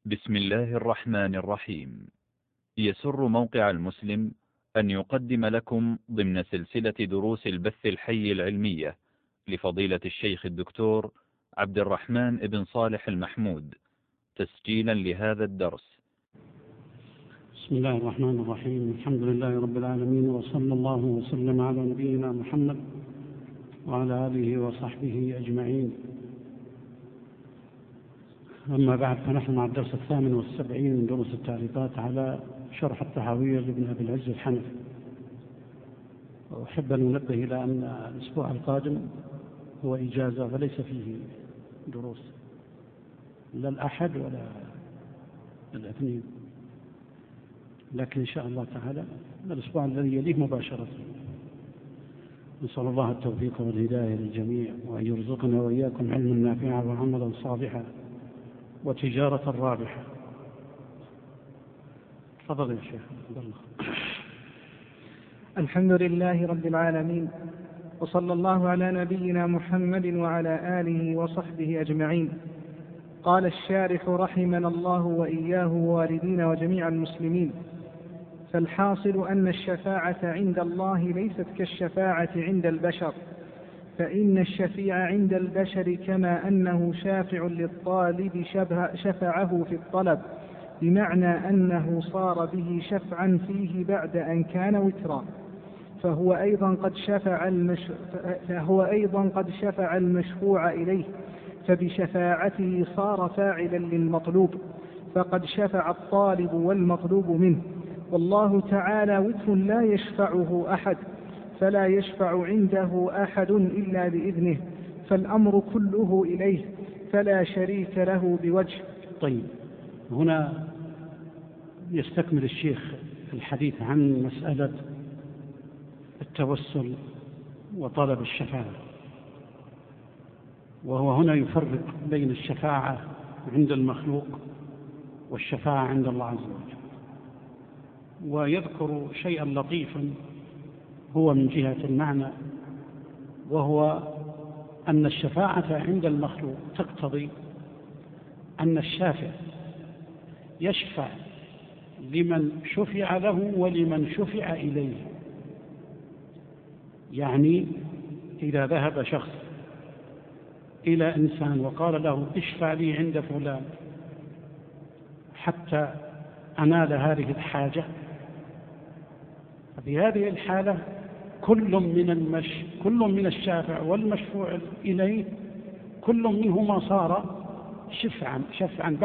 بسم الله الرحمن الرحيم. يسر موقع المسلم أن يقدم لكم ضمن سلسلة دروس البث الحي العلمية لفضيلة الشيخ الدكتور عبد الرحمن بن صالح المحمود تسجيلا لهذا الدرس. بسم الله الرحمن الرحيم. الحمد لله رب العالمين، وصلى الله وسلم على نبينا محمد وعلى آله وصحبه أجمعين. أما بعد، فنحن مع الدرس 78 من دروس التعليقات على شرح الطحاوية لابن أبي العز الحنفي. وأحب أن أنبه إلى أن الأسبوع القادم هو إجازة وليس فيه دروس، لا الأحد ولا الاثنين، لكن إن شاء الله تعالى الأسبوع الذي يليه مباشرة. نسأل الله التوفيق والهداية للجميع، وأن يرزقنا وإياكم علما نافعا وعملا صالحا وتجارة رابحة. تفضل يا شيخ عبد الله. الحمد لله رب العالمين، وصلى الله على نبينا محمد وعلى آله وصحبه أجمعين. قال الشارح رحمنا الله وإياه ووالدينا وجميع المسلمين: فالحاصل أن الشفاعة عند الله ليست كالشفاعة عند البشر، فإن الشفيع عند البشر كما أنه شافع للطالب شفعه في الطلب، بمعنى أنه صار به شفعا فيه بعد أن كان وترا، فهو أيضا قد شفع المشفوع إليه، فبشفاعته صار فاعلا للمطلوب، فقد شفع الطالب والمطلوب منه. والله تعالى وتر لا يشفعه أحد، فلا يشفع عنده أحد إلا بإذنه، فالأمر كله إليه، فلا شريك له بوجه. طيب، هنا يستكمل الشيخ الحديث عن مسألة التوسل وطلب الشفاعة، وهو هنا يفرق بين الشفاعة عند المخلوق والشفاعة عند الله عز وجل، ويذكر شيئا لطيفا هو من جهة المعنى، وهو أن الشفاعة عند المخلوق تقتضي أن الشافع يشفع لمن شفع له ولمن شفع إليه. يعني إذا ذهب شخص إلى إنسان وقال له اشفع لي عند فلان حتى أنال هذه الحاجة، في هذه الحالة كل من الشافع والمشفوع إليه كل منهما صار شفعا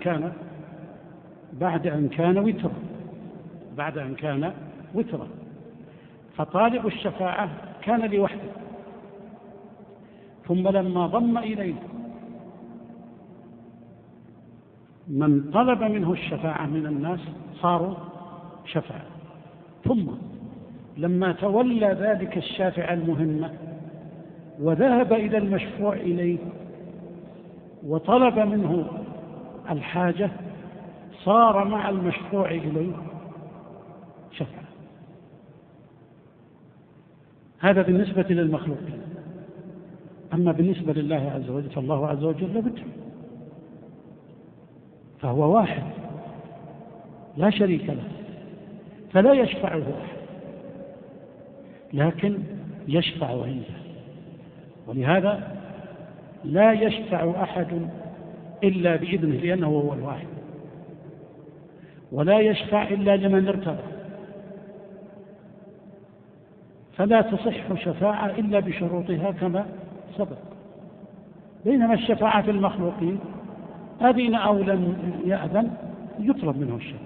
بعد أن كان وترا. فطالب الشفاعة كان لوحده، ثم لما ضم إليه من طلب منه الشفاعة من الناس صاروا شفعا، ثم لما تولى ذلك الشافع المهمة وذهب إلى المشفوع إليه وطلب منه الحاجة صار مع المشفوع إليه شفعا. هذا بالنسبة للمخلوقين. أما بالنسبة لله عز وجل فالله عز وجل وتر، فهو واحد لا شريك له، فلا يشفعه أحد، لكن يشفع عنده. ولهذا لا يشفع أحد إلا بإذنه، لأنه هو الواحد، ولا يشفع إلا لمن ارتضى، فلا تصح شفاعة إلا بشروطها كما سبق. بينما الشفاعة في المخلوقين أذن أو لم يأذن يطلب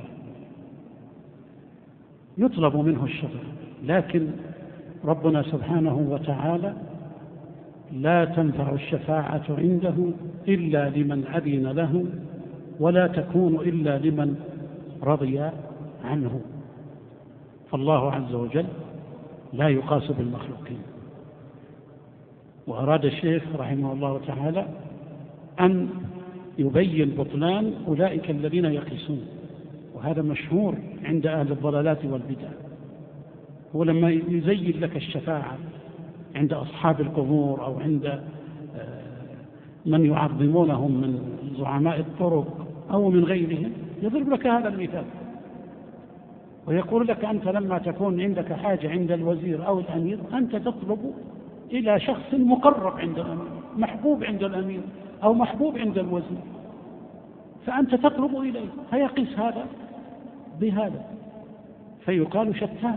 منه الشفاعة، لكن ربنا سبحانه وتعالى لا تنفع الشفاعة عنده إلا لمن أذن له، ولا تكون إلا لمن رضي عنه. فالله عز وجل لا يقاس بالمخلوقين. وأراد الشيخ رحمه الله تعالى أن يبين بطلان أولئك الذين يقيسون، وهذا مشهور عند أهل الضلالات والبدع. هو لما يزين لك الشفاعة عند أصحاب القبور أو عند من يعظمونهم من زعماء الطرق أو من غيرهم يضرب لك هذا المثال ويقول لك أنت لما تكون عندك حاجة عند الوزير أو الأمير أنت تطلب إلى شخص مقرب عند الأمير، محبوب عند الأمير أو محبوب عند الوزير، فأنت تطلب إليه، فيقيس هذا بهذا، فيقال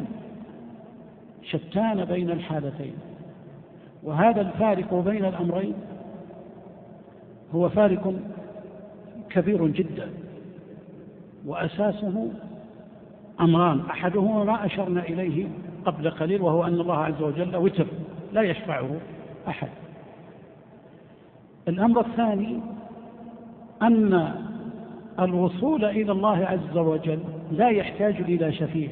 شتان بين الحالتين. وهذا الفارق بين الأمرين هو فارق كبير جدا، وأساسه أمران، أحدهما ما أشرنا إليه قبل قليل، وهو أن الله عز وجل وتر لا يشفعه أحد. الأمر الثاني أن الوصول إلى الله عز وجل لا يحتاج إلى شفيع.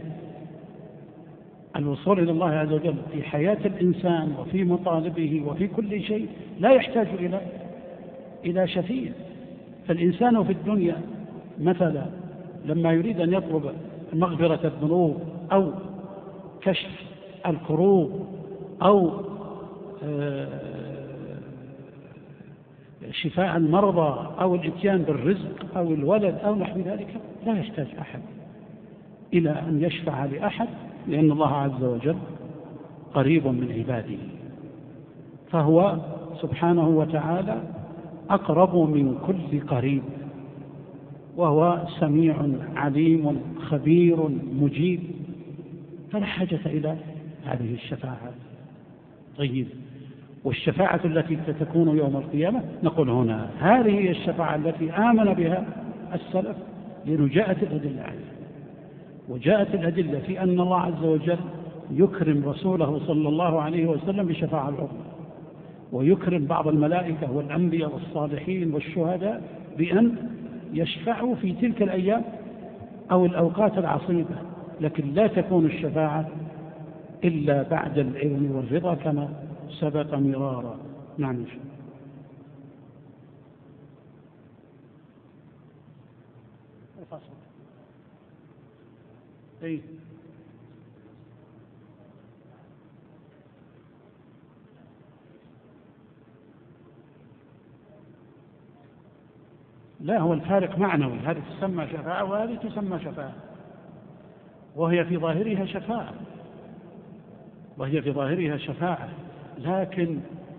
الوصول إلى الله عز وجل في حياة الإنسان وفي مطالبه وفي كل شيء لا يحتاج إلى شفيع. فالإنسان في الدنيا مثلا لما يريد أن يطلب مغفرة الذنوب أو كشف الكروب أو شفاء المرضى أو الإتيان بالرزق أو الولد أو نحو ذلك لا يحتاج أحد إلى أن يشفع لأحد، لأن الله عز وجل قريب من عباده، فهو سبحانه وتعالى أقرب من كل قريب، وهو سميع عليم خبير مجيب، فلا حاجة إلى هذه الشفاعة. طيب، والشفاعة التي ستكون يوم القيامة نقول هنا هذه هي الشفاعة التي آمن بها السلف، لأنه جاءت الأدلة عليها، وجاءت الأدلة في أن الله عز وجل يكرم رسوله صلى الله عليه وسلم بشفاعة العظمى، ويكرم بعض الملائكة والأنبياء والصالحين والشهداء بأن يشفعوا في تلك الأيام أو الأوقات العصيبة، لكن لا تكون الشفاعة إلا بعد العلم والرضا كما سبق مرارا. نعم. أي لا، هو الفارق معنوي، هذه تسمى شفاعة وهذه تسمى شفاعة، وهي في ظاهرها شفاعة، لكن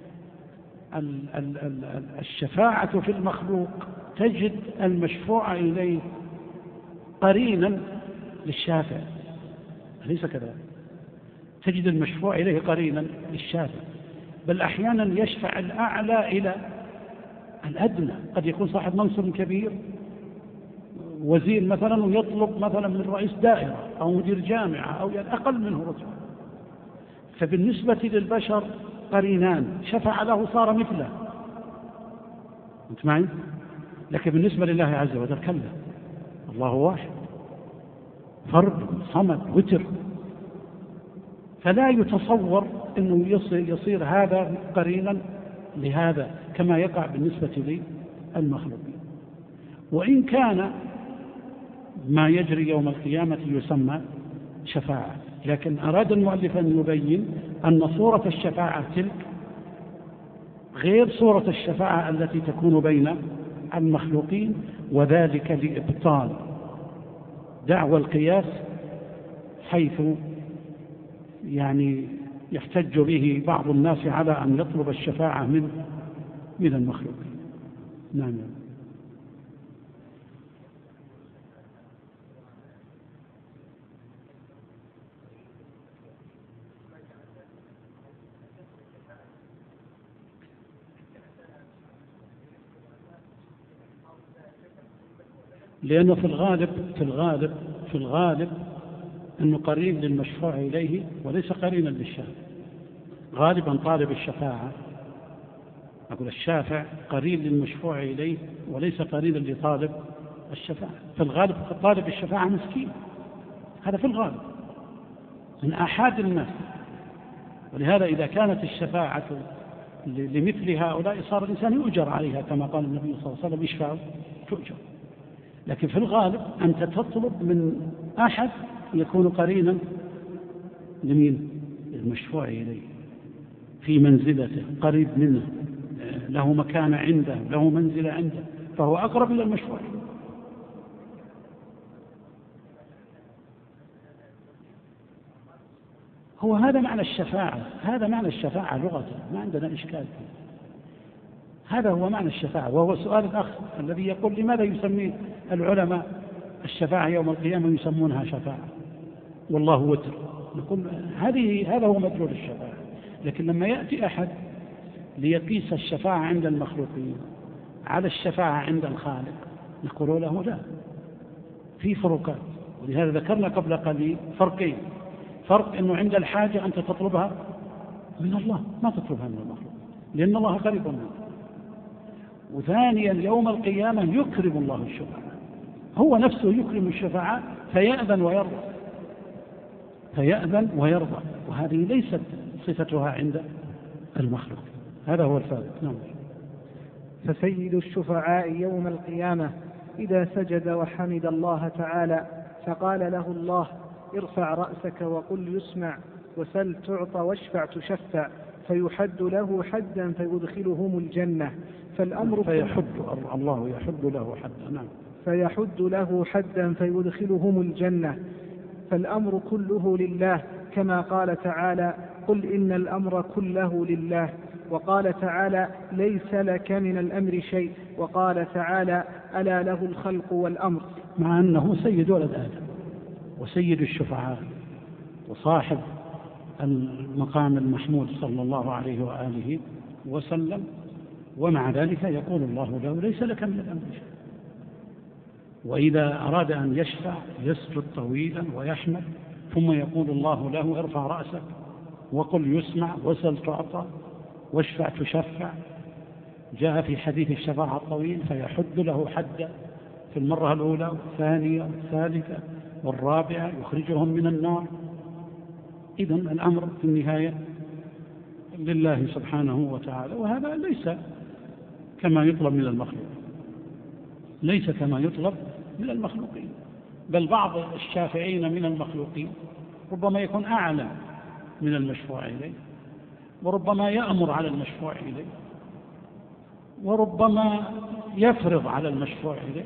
الشفاعة في المخلوق تجد المشفوع إليه قرينا للشافع، ليس كذلك، تجد المشفوع إليه قرينا للشافع، بل أحيانا يشفع الأعلى إلى الأدنى. قد يكون صاحب منصب كبير وزير مثلا ويطلب مثلا من رئيس دائرة أو مدير جامعة أو أقل منه رتبة، فبالنسبة للبشر قرينان، شفع له صار مثله، أنت معي؟ لكن بالنسبة لله عز وجل كلا، الله واحد فرد صمد وتر، فلا يتصور أنه يصير هذا قرينا لهذا كما يقع بالنسبة للمخلوقين. وإن كان ما يجري يوم القيامة يسمى شفاعة، لكن أراد المؤلف أن يبين أن صورة الشفاعة تلك غير صورة الشفاعة التي تكون بين المخلوقين، وذلك لإبطال دعوى القياس، حيث يحتج به بعض الناس على أن يطلب الشفاعة من المخلوقين. نعم. لأنه في الغالب أنه قريب للمشفوع إليه وليس قرينا للشافع. غالبا طالب الشفاعة، أقول الشافع قريب للمشفوع إليه وليس قرينا لطالب الشفاعة. في الغالب طالب الشفاعة مسكين، هذا في الغالب من أحد الناس، ولهذا إذا كانت الشفاعة لمثل هؤلاء صار الإنسان يؤجر عليها، كما قال النبي صلى الله عليه وسلم يشفع تؤجر. لكن في الغالب أنت تطلب من أحد يكون قرينا لمين؟ المشفوع إليه، في منزلته، قريب منه، له مكانة عنده، له منزلة عنده، فهو أقرب إلى المشفوع إليه. هو هذا معنى الشفاعة، هذا معنى الشفاعة لغة، ما عندنا إشكال فيه. هذا هو معنى الشفاعة. وهو سؤال الأخ الذي يقول لماذا يسمي العلماء الشفاعة يوم القيامة يسمونها شفاعة والله وتر؟ نقول هذا هو مدلول الشفاعة. لكن لما يأتي أحد ليقيس الشفاعة عند المخلوقين على الشفاعة عند الخالق نقول له لا، في فروقات. ولهذا ذكرنا قبل قليل فرقين: فرق أنه عند الحاجة أنت تطلبها من الله، ما تطلبها من المخلوق لأن الله قريب منه. وثانيا يوم القيامة يكرم الله الشفاعة، هو نفسه يكرم الشفاعة فيأذن ويرضى، وهذه ليست صفتها عند المخلوق. هذا هو الفارق. نعم. فسيد الشفعاء يوم القيامة إذا سجد وحمد الله تعالى فقال له الله: ارفع رأسك وقل يسمع، وسل تعطى واشفع تشفع، فيحد له حدا فيدخلهم الجنة. الله يحد له حدا. نعم. فيحد له حدا فيدخلهم الجنة. فالأمر كله لله، كما قال تعالى: قل إن الأمر كله لله. وقال تعالى: ليس لك من الأمر شيء. وقال تعالى: ألا له الخلق والأمر. مع أنه سيد ولد آدم وسيد الشفعاء وصاحب المقام المحمود صلى الله عليه وآله وسلم، ومع ذلك يقول الله له: ليس لك من الأمر شيء. وإذا أراد أن يشفع يسجد طويلا ويحمد، ثم يقول الله له: ارفع رأسك وقل يسمع، وسل تعطى، واشفع تشفع. جاء في حديث الشفاعة الطويل: فيحد له حدا في المرة الأولى والثانية والثالثة والرابعة، يخرجهم من النار. إذن الأمر في النهاية لله سبحانه وتعالى. وهذا ليس كما يطلب من المخلوق، ليس كما يطلب من المخلوقين، بل بعض الشافعين من المخلوقين ربما يكون أعلى من المشفوع إليه، وربما يأمر على المشفوع إليه، وربما يفرض على المشفوع إليه،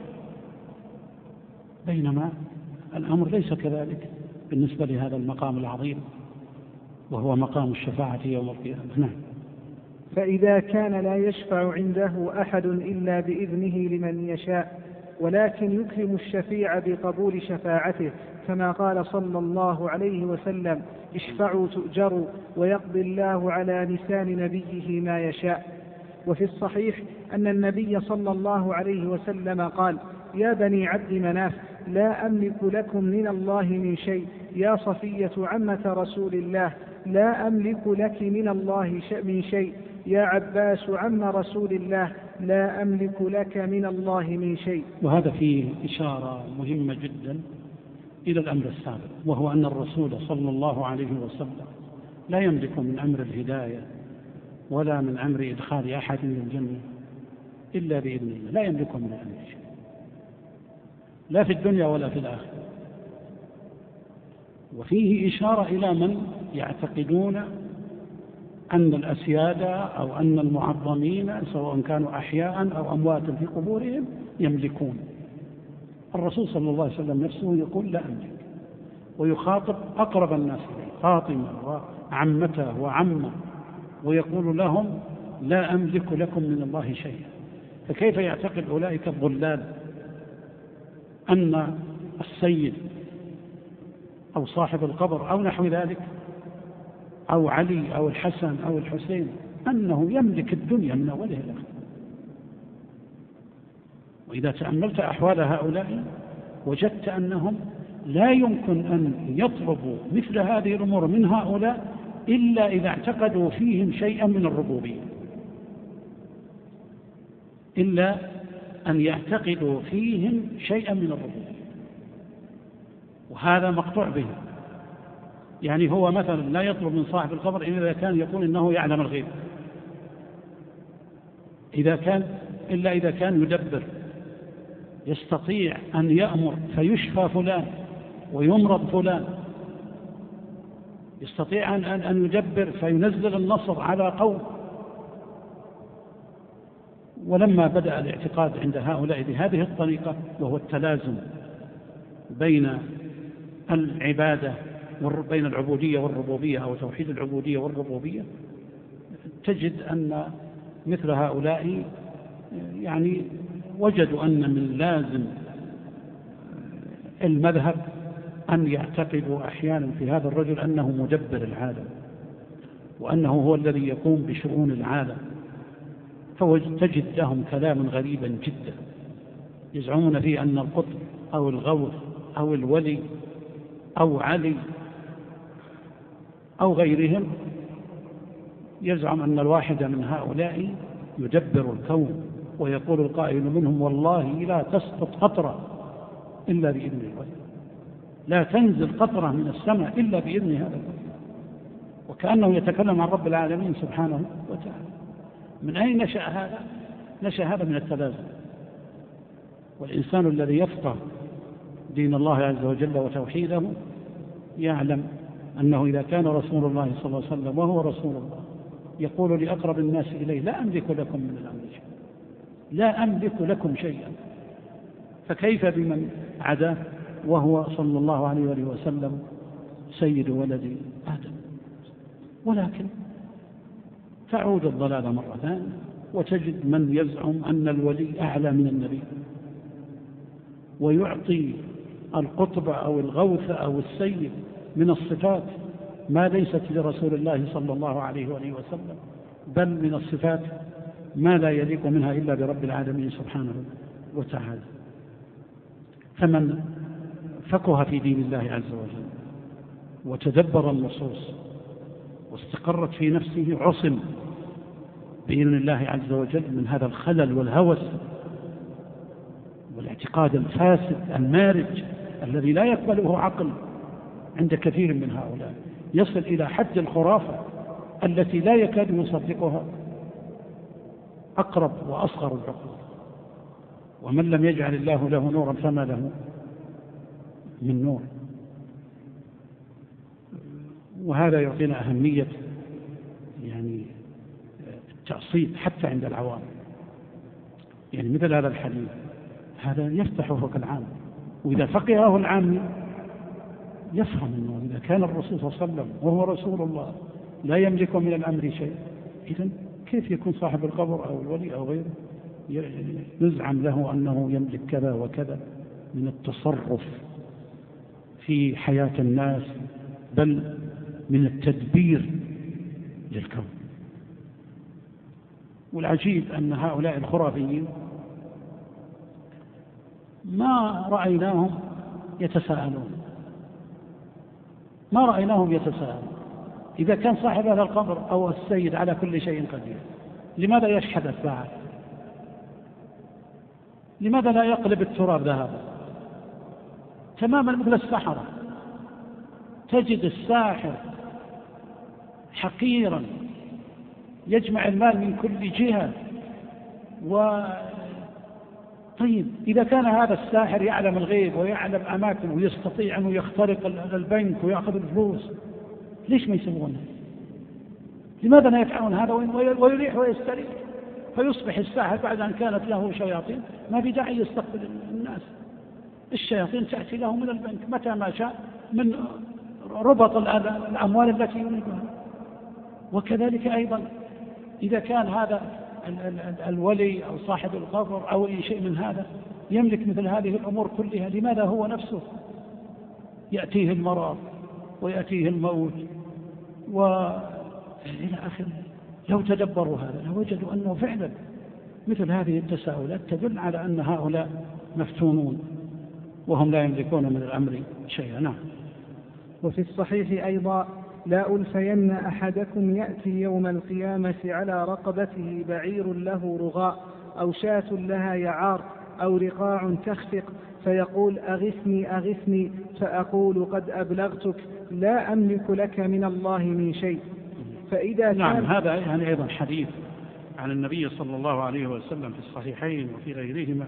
بينما الأمر ليس كذلك بالنسبة لهذا المقام العظيم وهو مقام الشفاعة يوم القيامة. نعم. فإذا كان لا يشفع عنده أحد إلا بإذنه لمن يشاء، ولكن يكرم الشفيع بقبول شفاعته، كما قال صلى الله عليه وسلم: اشفعوا تؤجروا، ويقضي الله على لسان نبيه ما يشاء. وفي الصحيح أن النبي صلى الله عليه وسلم قال: يا بني عبد مناف، لا أملك لكم من الله من شيء. يا صفية عمة رسول الله، لا أملك لك من الله من شيء. يا عباس عم رسول الله، لا أملك لك من الله من شيء. وهذا فيه إشارة مهمة جدا إلى الأمر السابق، وهو أن الرسول صلى الله عليه وسلم لا يملك من أمر الهداية ولا من أمر إدخال أحد من الجنة إلا بإذن الله، لا يملك من الأمر شيء، لا في الدنيا ولا في الآخرة. وفيه إشارة إلى من يعتقدون أن الأسيادة أو أن المعظمين سواء كانوا أحياء أو أمواتا في قبورهم يملكون. الرسول صلى الله عليه وسلم نفسه يقول: لا أملك، ويخاطب أقرب الناس إليه، فاطمة وعمته وعمه، ويقول لهم: لا أملك لكم من الله شيئا. فكيف يعتقد أولئك الضلال أن السيد أو صاحب القبر أو نحو ذلك أو علي أو الحسن أو الحسين أنه يملك الدنيا من أولها إلى آخره؟ وإذا تأملت أحوال هؤلاء وجدت أنهم لا يمكن أن يطلبوا مثل هذه الأمور من هؤلاء إلا إذا اعتقدوا فيهم شيئا من الربوبية، إلا أن يعتقدوا فيهم شيئا من الربوبية، وهذا مقطوع به. يعني هو مثلا لا يطلب من صاحب القبر إذا كان يقول إنه يعلم الغيب، إلا إذا كان يدبر، يستطيع أن يأمر فيشفى فلان ويمرض فلان، يستطيع أن يدبر فينزل النصر على قوم. ولما بدأ الاعتقاد عند هؤلاء بهذه الطريقة، وهو التلازم بين العبادة بين العبودية والربوبية أو توحيد العبودية والربوبية، تجد أن مثل هؤلاء يعني وجدوا أن من لازم المذهب أن يعتقدوا أحيانا في هذا الرجل أنه مدبر العالم، وأنه هو الذي يقوم بشؤون العالم. فتجد لهم كلاما غريبا جدا يزعمون فيه أن القطب أو الغوث أو الولي أو علي أو غيرهم يزعم أن الواحد من هؤلاء يدبر الكون، ويقول القائل منهم: والله لا تسقط قطرة إلا بإذن الله، لا تنزل قطرة من السماء إلا بإذن هذا الكون، وكأنه يتكلم عن رب العالمين سبحانه وتعالى. من أين نشأ هذا؟ نشأ هذا من التلازم. والإنسان الذي يفقه دين الله عز وجل وتوحيده يعلم أنه إذا كان رسول الله صلى الله عليه وسلم وهو رسول الله يقول لأقرب الناس إليه: لا أملك لكم من الأمر شيئا، لا أملك لكم شيئا، فكيف بمن عداه وهو صلى الله عليه وسلم سيد ولد آدم؟ ولكن تعود الضلالة مرة ثانية، وتجد من يزعم أن الولي أعلى من النبي، ويعطي القطب أو الغوث أو السيد من الصفات ما ليست لرسول الله صلى الله عليه وسلم، بل من الصفات ما لا يليق منها إلا برب العالمين سبحانه وتعالى. فمن فقه في دين الله عز وجل وتدبر النصوص واستقرت في نفسه عصم بإذن الله عز وجل من هذا الخلل والهوس والاعتقاد الفاسد المارج الذي لا يقبله عقل عند كثير من هؤلاء، يصل إلى حد الخرافة التي لا يكاد يصدقها أقرب وأصغر العقول. ومن لم يجعل الله له نورا فما له من نور. وهذا يعطينا أهمية يعني التعصيب حتى عند العوام. يعني مثل هذا الحديث هذا يفتح فوق العام، وإذا فقهه العام يفهم أنه إذا كان الرسول صلى الله عليه وسلم وهو رسول الله لا يملك من الأمر شيء، إذن كيف يكون صاحب القبر أو الولي أو غيره يزعم له أنه يملك كذا وكذا من التصرف في حياة الناس، بل من التدبير للكون. والعجيب أن هؤلاء الخرافيين ما رأيناهم يتساءلون، ما رأيناهم يتساءلون. إذا كان صاحب هذا القبر أو السيد على كل شيء قدير، لماذا يشحذ الساعة؟ لماذا لا يقلب التراب ذهبا؟ تماما مثل السحرة، تجد الساحر حقيرا يجمع المال من كل جهة. طيب إذا كان هذا الساحر يعلم الغيب ويعلم أماكن ويستطيع أنه يخترق البنك ويأخذ الفلوس، ليش ما يسوونه؟ لماذا لا يفعلون هذا ويريح ويستريح؟ فيصبح الساحر بعد أن كانت له شياطين ما بداعي يستقبل الناس، الشياطين تأتي له من البنك متى ما شاء من ربط الأموال التي يريدها. وكذلك أيضا إذا كان هذا الولي أو صاحب القبر أو أي شيء من هذا يملك مثل هذه الأمور كلها، لماذا هو نفسه يأتيه المرض ويأتيه الموت وإلى آخره؟ لو تدبروا هذا لوجدوا أنه فعلا مثل هذه التساؤلات تدل على أن هؤلاء مفتونون وهم لا يملكون من الأمر شيئا. نعم. وفي الصحيح أيضا: لا ألفين أحدكم يأتي يوم القيامة على رقبته بعير له رغاء أو شاة لها يعار أو رقاع تخفق فيقول: أغثني أغثني، فأقول: قد أبلغتك، لا أملك لك من الله من شيء. فإذا نعم، هذا يعني أيضا حديث عن النبي صلى الله عليه وسلم في الصحيحين وفي غيرهما،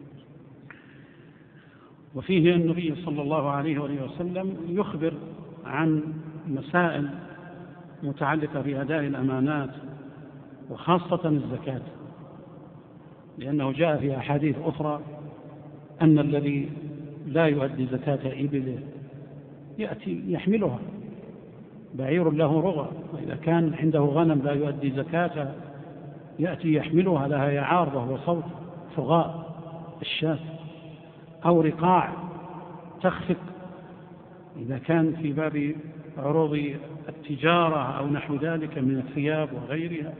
وفيه النبي صلى الله عليه وسلم يخبر عن مسائل متعلقة بأداء الأمانات وخاصة الزكاة، لأنه جاء في أحاديث أخرى أن الذي لا يؤدي زكاة إبله يأتي يحملها، بعير له رغى، وإذا كان عنده غنم لا يؤدي زكاة يأتي يحملها، لها يعار وهو صوت فغاء الشاة، أو رقاع تخفق إذا كان في باب عروض التجارة أو نحو ذلك من الثياب وغيرها.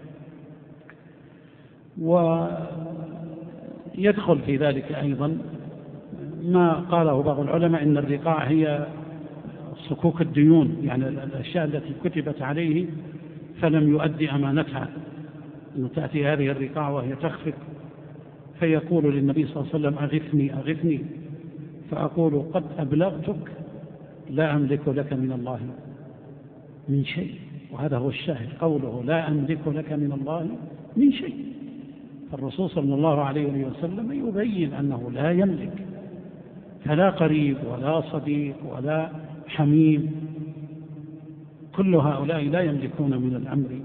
ويدخل في ذلك أيضا ما قاله بعض العلماء إن الرقاع هي صكوك الديون، يعني الأشياء التي كتبت عليه فلم يؤدي أمانتها، أن تأتي هذه الرقاع وهي تخفق فيقول للنبي صلى الله عليه وسلم أغثني أغثني، فأقول قد أبلغتك لا أملك لك من الله من شيء. وهذا هو الشاهد، قوله لا أملك لك من الله من شيء. فالرسول صلى الله عليه وسلم يبين أنه لا يملك، فلا قريب ولا صديق ولا حميم، كل هؤلاء لا يملكون من الأمر،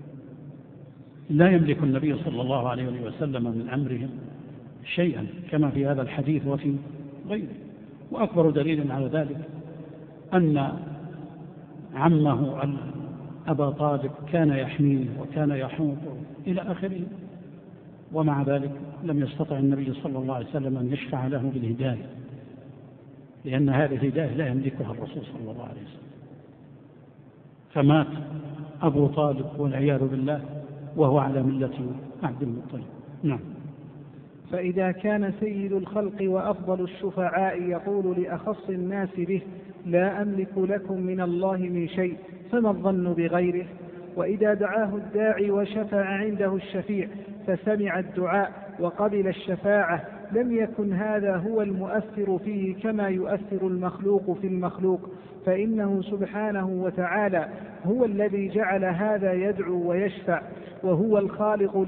لا يملك النبي صلى الله عليه وسلم من أمرهم شيئا، كما في هذا الحديث وفي غيره. وأكبر دليل على ذلك أن عمه أبا طالب كان يحميه وكان يحوطه إلى آخره، ومع ذلك لم يستطع النبي صلى الله عليه وسلم أن يشفع له بالهداية، لأن هذه الهداية لا يملكها الرسول صلى الله عليه وسلم. فمات أبو طالب والعياذ بالله وهو على ملة عبد المطلب. نعم. فإذا كان سيد الخلق وأفضل الشفعاء يقول لأخص الناس به لا أملك لكم من الله من شيء، فما الظن بغيره؟ وإذا دعاه الداعي وشفع عنده الشفيع فسمع الدعاء وقبل الشفاعة لم يكن هذا هو المؤثر فيه كما يؤثر المخلوق في المخلوق، فإنه سبحانه وتعالى هو الذي جعل هذا يدعو ويشفع، وهو الخالق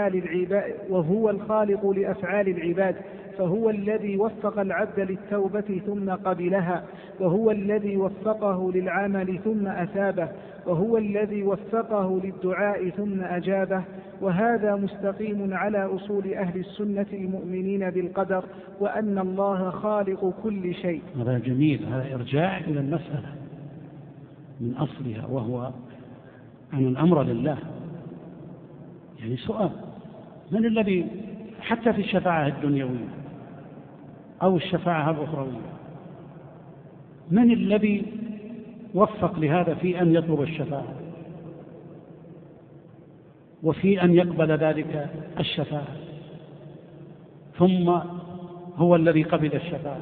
لأفعال العباد، فهو الذي وفق العبد للتوبة ثم قبلها، وهو الذي وفقه للعمل ثم أثابه، وهو الذي وفقه للدعاء ثم أجابه. وهذا مستقيم على أصول أهل السنة المؤمنين بالقدر، وأن الله خالق كل شيء. هذا جميل، هذا إرجاع إلى المسألة من أصلها، وهو أن الأمر لله. يعني سؤال، من الذي حتى في الشفاعة الدنيوية أو الشفاعة الأخروية من الذي وفق لهذا في أن يطلب الشفاعة وفي أن يقبل ذلك الشفاعة، ثم هو الذي قبل الشفاعة؟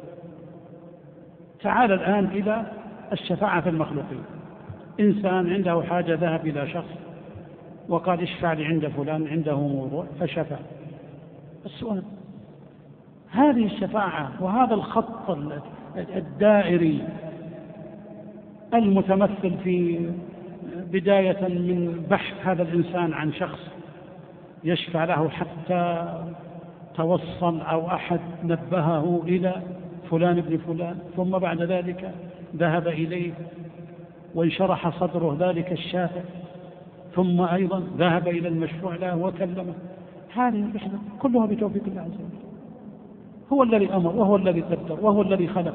تعال الآن إلى الشفاعة في المخلوقين. إنسان عنده حاجة ذهب إلى شخص وقال اشفع لي عند فلان عنده موضوع فشفع. السؤال، هذه الشفاعة وهذا الخط الدائري المتمثل في بداية من بحث هذا الإنسان عن شخص يشفع له حتى توصل أو أحد نبهه إلى فلان ابن فلان، ثم بعد ذلك ذهب إليه وانشرح صدره ذلك الشافع، ثم أيضا ذهب إلى المشفوع له وكلمه. هذه الرحلة كلها بتوفيق الله عز وجل، هو الذي أمر وهو الذي قدر وهو الذي خلق،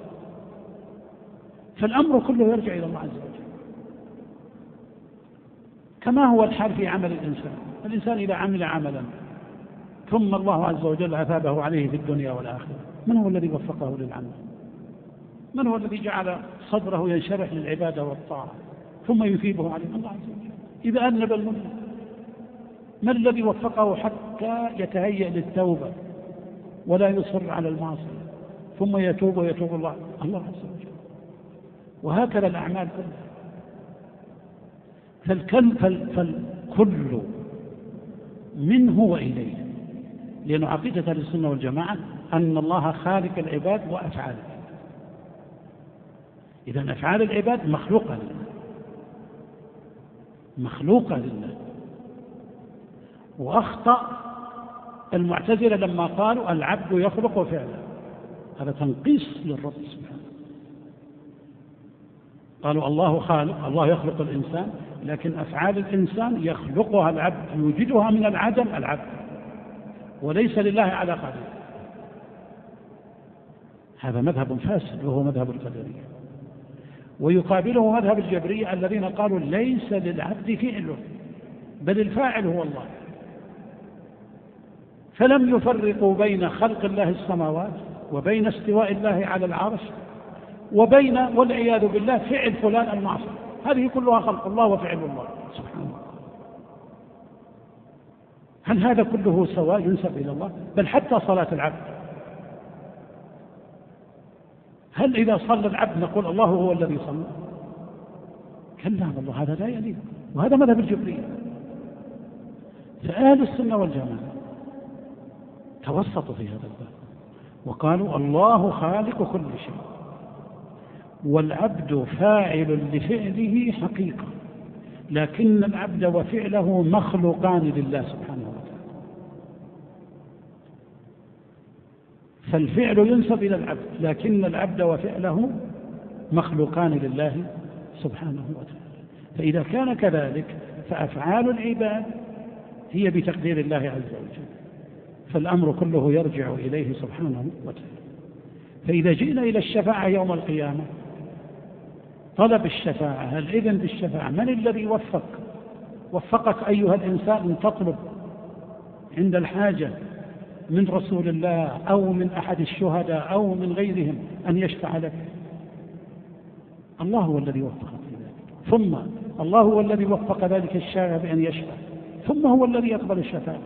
فالأمر كله يرجع إلى الله عز وجل. كما هو الحال في عمل الإنسان إذا عمل عملا ثم الله عز وجل أثابه عليه في الدنيا والآخرة، من هو الذي وفقه للعمل؟ من هو الذي جعل صدره ينشرح للعبادة والطاعة ثم يثيبه عليه؟ الله عز وجل. إذا أذنب المذنب من الذي وفقه حتى يتهيأ للتوبة ولا يصر على المعصية ثم يتوب ويتوب الله عز وجل؟ وهكذا الأعمال كلها، فالكل منه وإليه، لأن عقيدة أهل السنة والجماعة أن الله خالق العباد وأفعاله. إذن أفعال العباد مخلوقة لله. وأخطأ المعتزلة لما قالوا العبد يخلق فعلا، هذا تنقيص للرب سبحانه. قالوا الله خالق، الله يخلق الإنسان، لكن أفعال الإنسان يخلقها العبد، يوجدها من العدم العبد، وليس لله على قدر. هذا مذهب فاسد وهو مذهب القدرية. ويقابله مذهب الجبرية الذين قالوا ليس للعبد فعله بل الفاعل هو الله، فلم يفرقوا بين خلق الله السماوات وبين استواء الله على العرش وبين والعياذ بالله فعل فلان المعصية. هذه كلها خلق الله وفعل الله سبحانه وتعالى. هل هذا كله سواء ينسب إلى الله؟ بل حتى صلاة العبد، هل إذا صلى العبد نقول الله هو الذي صلى؟ كلا والله هذا لا يليق، وهذا مذهب الجبرية. فأهل السنة والجماعة توسطوا في هذا الباب وقالوا الله خالق كل شيء والعبد فاعل لفعله حقيقة، لكن العبد وفعله مخلوقان لله سبحانه وتعالى. فالفعل ينسب إلى العبد، لكن العبد وفعله مخلوقان لله سبحانه وتعالى. فإذا كان كذلك فأفعال العباد هي بتقدير الله عز وجل، فالأمر كله يرجع إليه سبحانه وتعالى. فإذا جئنا إلى الشفاعة يوم القيامة، طلب الشفاعة، هل إذن بالشفاعة من الذي وفقك أيها الإنسان أن تطلب عند الحاجة من رسول الله أو من أحد الشهداء أو من غيرهم أن يشفع لك؟ الله هو الذي وفقك لذلك، ثم الله هو الذي وفق ذلك الشافع بأن يشفع، ثم هو الذي يقبل الشفاعة.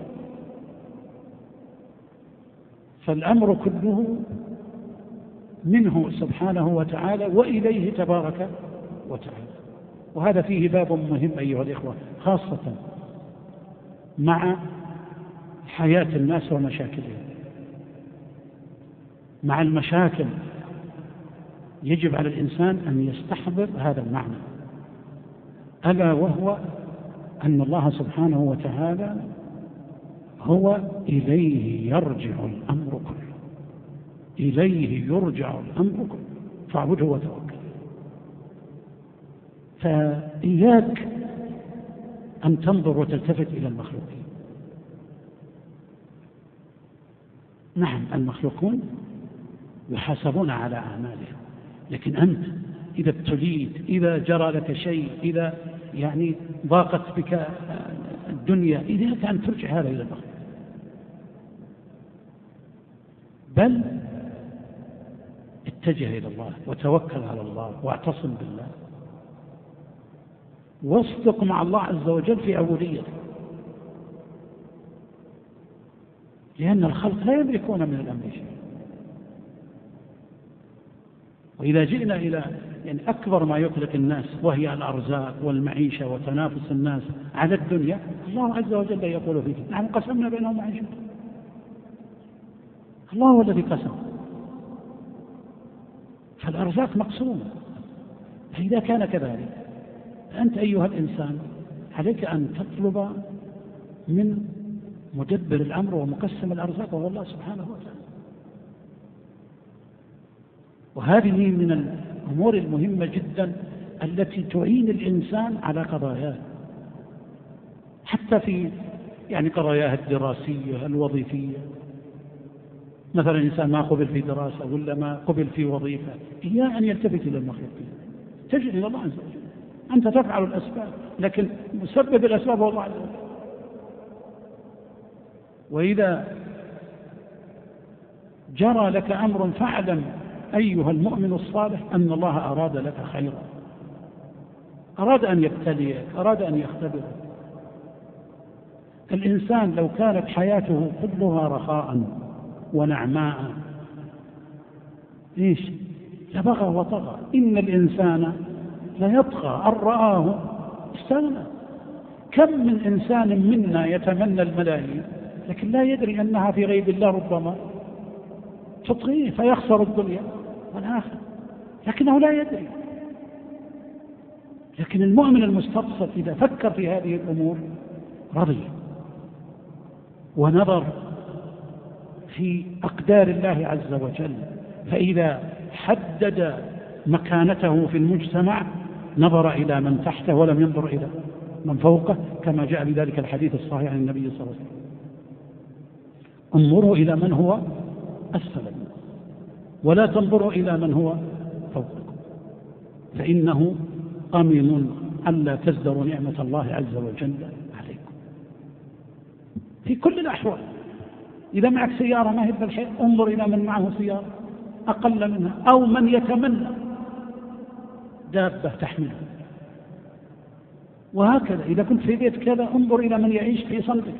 فالأمر كله منه سبحانه وتعالى وإليه تبارك وتعالى. وهذا فيه باب مهم أيها الإخوة، خاصة مع حياة الناس ومشاكلهم. مع المشاكل يجب على الإنسان أن يستحضر هذا المعنى، ألا وهو أن الله سبحانه وتعالى هو إليه يرجع الأمر كله، إليه يرجع الأمر كله، فاعبده وتوكل. فإياك أن تنظر وتلتفت إلى المخلوقين. نعم المخلوقون يحاسبون على أعمالهم، لكن أنت إذا ابتليت، إذا جرى لك شيء، إذا ضاقت بك الدنيا، إذا كان ترجع هذا إلى المخلوق، بل اتجه إلى الله وتوكل على الله واعتصم بالله، واصدق مع الله عز وجل في عبوديته، لأن الخلق لا يملكون من الأمر شيء. وإذا جئنا إلى أكبر ما يقلق الناس وهي الأرزاق والمعيشة وتنافس الناس على الدنيا، الله عز وجل يقول فيه نحن قسمنا بينهم معيشة. الله هو الذي قسم، فالأرزاق مقسومة. فإذا كان كذلك فأنت أيها الإنسان عليك أن تطلب من مدبر الأمر ومقسم الأرزاق وهو الله سبحانه وتعالى. وهذه من الأمور المهمة جدا التي تعين الإنسان على قضاياه، حتى في قضاياه الدراسية الوظيفية. مثلا الإنسان ما قبل في دراسة ولا ما قبل في وظيفة، إياه أن يلتفت إلى المخلوقين، تجد إلى الله عز وجل. أنت تفعل الأسباب، لكن مسبب الأسباب هو الله عز وجل. وإذا جرى لك أمر فاعلم أيها المؤمن الصالح أن الله أراد لك خيرا، أراد أن يبتليك، أراد أن يختبرك. الإنسان لو كانت حياته كلها رخاء ونعماء لبغى وطغى. إن الإنسان ليطغى أن رآه استغنى. كم من إنسان منا يتمنى الملايين لكن لا يدري أنها في غيب الله ربما تطغيه فيخسر الدنيا والآخرة، لكنه لا يدري. لكن المؤمن المستبصر إذا فكر في هذه الأمور رضي ونظر في أقدار الله عز وجل، فإذا حدد مكانته في المجتمع نظر إلى من تحته ولم ينظر إلى من فوقه، كما جاء بذلك الحديث الصحيح عن النبي صلى الله عليه وسلم: انظروا إلى من هو أسفل منكم ولا تنظروا إلى من هو فوقكم. فإنه أمن ألا تزدروا نعمة الله عز وجل عليكم في كل الأحوال. إذا معك سيارة ما هي بالخير، انظر إلى من معه سيارة أقل منها، أو من يتمنى دابة تحمله. وهكذا إذا كنت في بيت كذا انظر إلى من يعيش في صلبك.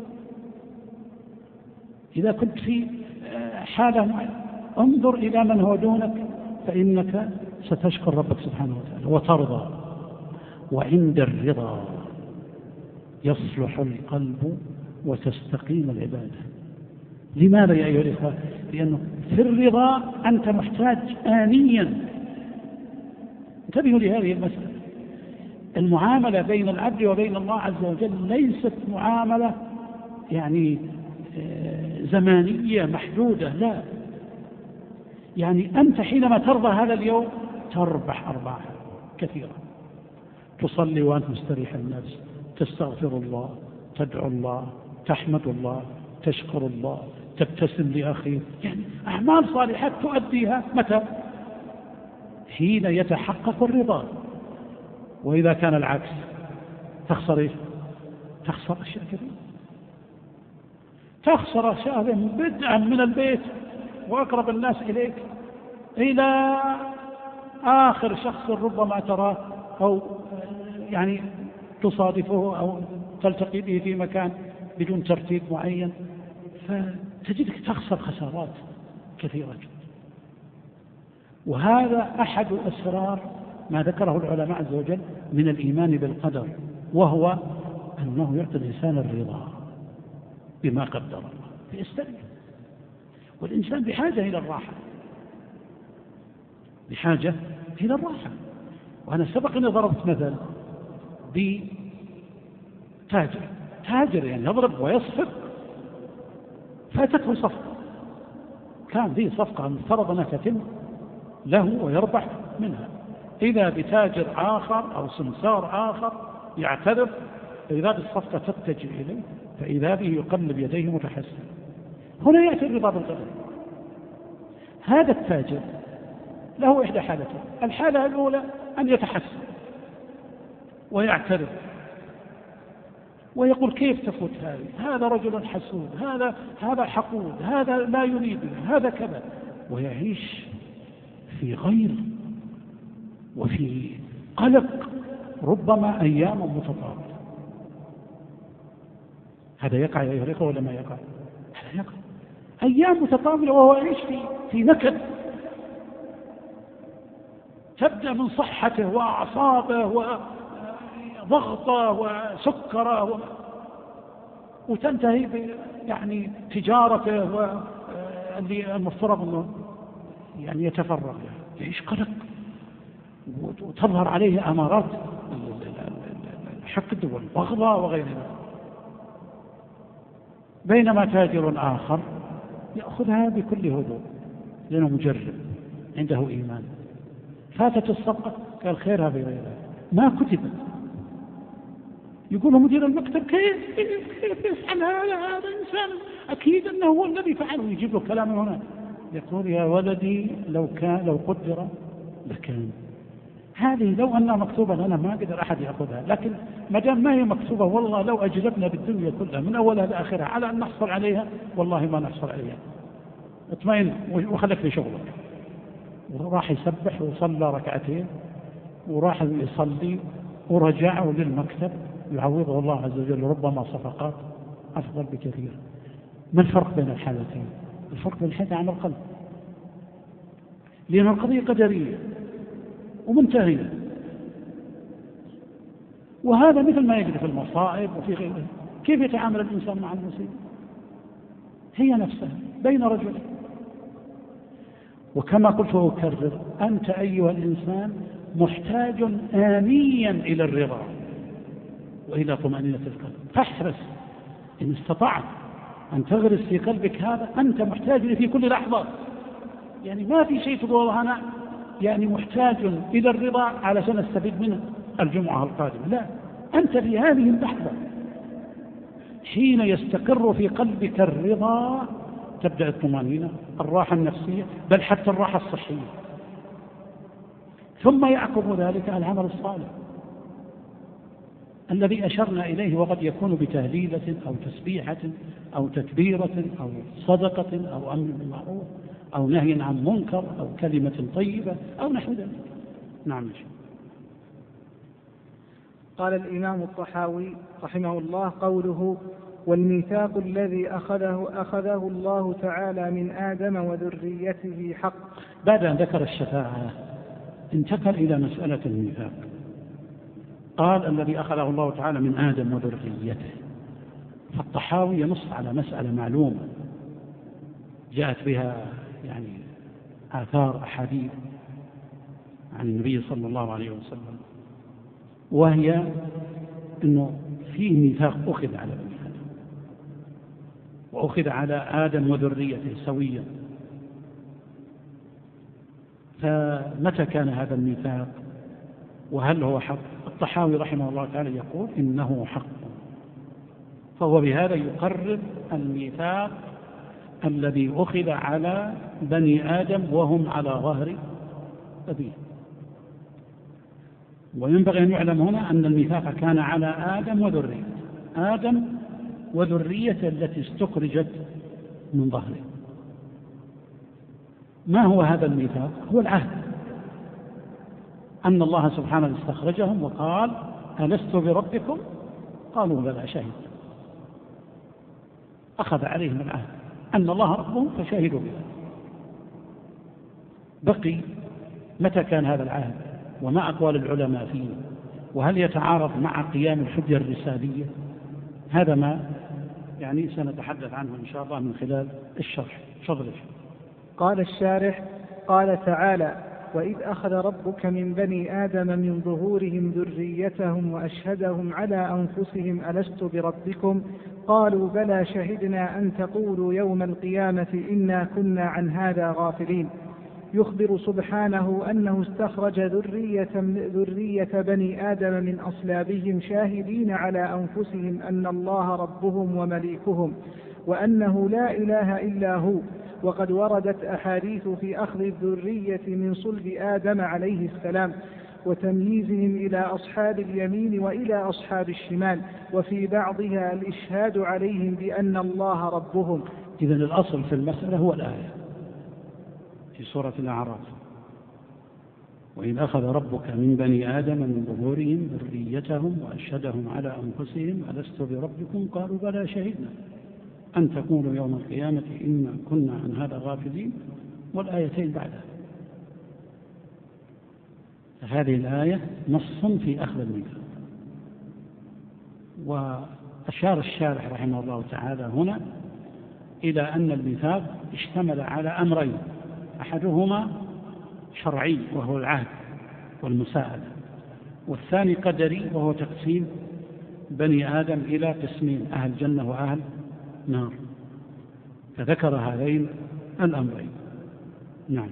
إذا كنت في حالة معينة انظر إلى من هو دونك، فإنك ستشكر ربك سبحانه وتعالى وترضى. وعند الرضا يصلح القلب وتستقيم العبادة. لماذا يا أيها الإخوة؟ لأنه في الرضا أنت محتاج آنيا. انتبهوا لهذه المسألة. المعاملة بين العبد وبين الله عز وجل ليست معاملة يعني زمانية محدودة، لا. يعني أنت حينما ترضى هذا اليوم تربح أرباحا كثيرة. تصلي وأنت مستريح النفس، تستغفر الله، تدعو الله، تحمد الله، تشكر الله، تبتسم لأخيك، يعني أعمال صالحات تؤديها متى؟ حين يتحقق الرضا. وإذا كان العكس تخسر إيش؟ تخسر أشياء كثيرة. تخسر أشياء بدءا من البيت وأقرب الناس إليك إلى آخر شخص ربما تراه أو يعني تصادفه أو تلتقي به في مكان بدون ترتيب معين، فتجدك تخسر خسارات كثيرة جدا. وهذا أحد أسرار ما ذكره العلماء عز وجل من الإيمان بالقدر، وهو أنه يعطي الإنسان الرضا بما قدر الله فيستريح. والإنسان بحاجة إلى الراحة، بحاجة إلى الراحة. وأنا سبق أني ضربت مثل بتاجر يعني يضرب ويصفق، فاتته صفقة، كان ذي صفقة مفترض أنها تتم له ويربح منها، إذا بتاجر آخر أو سمسار آخر يعترف، فإذا بالصفقة تتجه إليه، فإذا به يقلب يديه متحسن. هنا يأتي الرضا بالقدر. هذا التاجر له إحدى حالتين: الحالة الأولى أن يتحسن ويعترف ويقول كيف تفوت هذا رجل حسود، هذا حقود، هذا لا يريد، هذا كذا، ويعيش في غير وفي قلق ربما أيام متطابقة. هذا يقع يا أيها الأخوة ولا ما يقع؟ هذا يقع أيام متطابقة وهو يعيش في نكد، تبدأ من صحته وأعصابه وضغطه وسكره وتنتهي يعني تجارته واللي المفترض أنه يعني يتفرغ له، يعيش قلق وتظهر عليه أمارات الحقد والبغضاء وغيرها. بينما تاجر آخر يأخذها بكل هدوء لأنه مجرب عنده إيمان. فاتت الصفقة قال خيرها بغيرها، ما كتبت. يقول مدير المكتب كيف يفعل هذا إنسان أكيد أنه هو الذي فعله، يجيب له كلام هنا. يقول يا ولدي لو قدر لكان. هذه لو أنها مكتوبة لنا ما قدر أحد يأخذها، لكن ما دام ما هي مكتوبة والله لو أجلبنا بالدنيا كلها من أولها لآخرها على أن نحصل عليها والله ما نحصل عليها. اطمئن وخلك في شغلك. وراح يسبح وصلى ركعتين وراح يصلي ورجع للمكتب يعوضه الله عز وجل ربما صفقات أفضل بكثير. ما الفرق بين الحالتين؟ الفرق بين الحالتين عن القلب، لأن القضية قدرية ومنتهية. وهذا مثل ما يجري في المصائب وفي غيره. كيف يتعامل الإنسان مع المصيبة؟ هي نفسها بين رجلين. وكما قلت وأكرر، أنت أيها الإنسان محتاج آنيا إلى الرضا وإلى طمأنينة القلب. فاحرص إن استطعت أن تغرس في قلبك هذا. أنت محتاج في كل لحظة، يعني ما في شيء تقول أنا يعني محتاج إلى الرضا علشان أستفيد منه الجمعة القادمة، لا. أنت في هذه اللحظة حين يستقر في قلبك الرضا تبدأ الطمأنينة، الراحة النفسية، بل حتى الراحة الصحية. ثم يعقب ذلك العمل الصالح الذي أشرنا إليه، وقد يكون بتهليلة أو تسبيحة أو تكبيرة أو صدقة أو أمر بالمعروف أو نهي عن منكر أو كلمة طيبة أو نحو ذلك. نعم. قال الإمام الطحاوي رحمه الله: قوله والميثاق الذي أخذه الله تعالى من آدم وذريته حق. بعد أن ذكر الشفاعة انتقل إلى مسألة الميثاق، قال الذي أخذه الله تعالى من آدم وذريته. فالطحاوي ينص على مسألة معلومة جاءت بها يعني آثار أحاديث عن النبي صلى الله عليه وسلم، وهي أنه فيه ميثاق أخذ على بني آدم وأخذ على آدم وذريته سويا. فمتى كان هذا الميثاق وهل هو حق؟ الطحاوي رحمه الله تعالى يقول إنه حق، فهو بهذا يقرر الميثاق الذي أخذ على بني آدم وهم على ظهر أبيه. وينبغي أن يعلم هنا أن الميثاق كان على آدم وذريته التي استخرجت من ظهره. ما هو هذا الميثاق؟ هو العهد، أن الله سبحانه استخرجهم وقال ألست بربكم؟ قالوا بلى شهد. أخذ عليهم العهد أن الله ربهم فشهدوا بذلك. بقي متى كان هذا العهد وما أقوال العلماء فيه، وهل يتعارض مع قيام الحجة الرسالية؟ هذا ما يعني سنتحدث عنه إن شاء الله من خلال الشرح. تفضل. قال الشارح: قال تعالى: وإذ أخذ ربك من بني آدم من ظهورهم ذريتهم وأشهدهم على أنفسهم ألست بربكم؟ قالوا بلى شهدنا أن تقولوا يوم القيامة إنا كنا عن هذا غافلين. يخبر سبحانه أنه استخرج ذرية بني آدم من أصلابهم شاهدين على أنفسهم أن الله ربهم ومليكهم وأنه لا إله إلا هو. وقد وردت أحاديث في أخذ الذرية من صلب آدم عليه السلام وتمييزهم إلى أصحاب اليمين وإلى أصحاب الشمال، وفي بعضها الإشهاد عليهم بأن الله ربهم. إذن الأصل في المسألة هو الآية في سورة الأعراف: وإذ أخذ ربك من بني آدم من ظهورهم ذريتهم وأشهدهم على أنفسهم ألست بربكم؟ قالوا بلى شهدنا أن تقولوا يوم القيامة إنا كنا عن هذا غافلين، والآيتين بعدها. هذه الآية نص في أخذ الميثاق. وأشار الشارح رحمه الله تعالى هنا إلى أن الميثاق اشتمل على أمرين: أحدهما شرعي وهو العهد والمساعدة، والثاني قدري وهو تقسيم بني آدم إلى قسمين: أهل جنة وأهل نار. فذكر هذين الأمرين. نعم.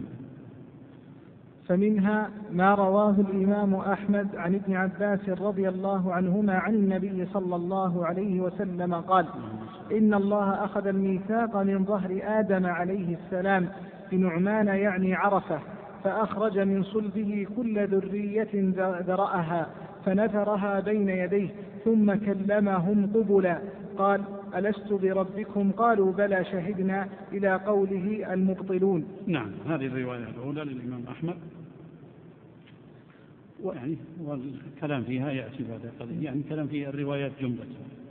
فمنها ما رواه الإمام أحمد عن ابن عباس رضي الله عنهما عن النبي صلى الله عليه وسلم قال: إن الله أخذ الميثاق من ظهر آدم عليه السلام بنعمان يعني عرفة، فأخرج من صلبه كل ذرية ذرأها فنثرها بين يديه ثم كلمهم قبلا. قال: ألست بربكم؟ قالوا بلى شهدنا، إلى قوله المبطلون. نعم. هذه الرواية الأولى للإمام أحمد، يعني والكلام فيها يأتي بعد قليل، يعني كلام في الروايات جملة.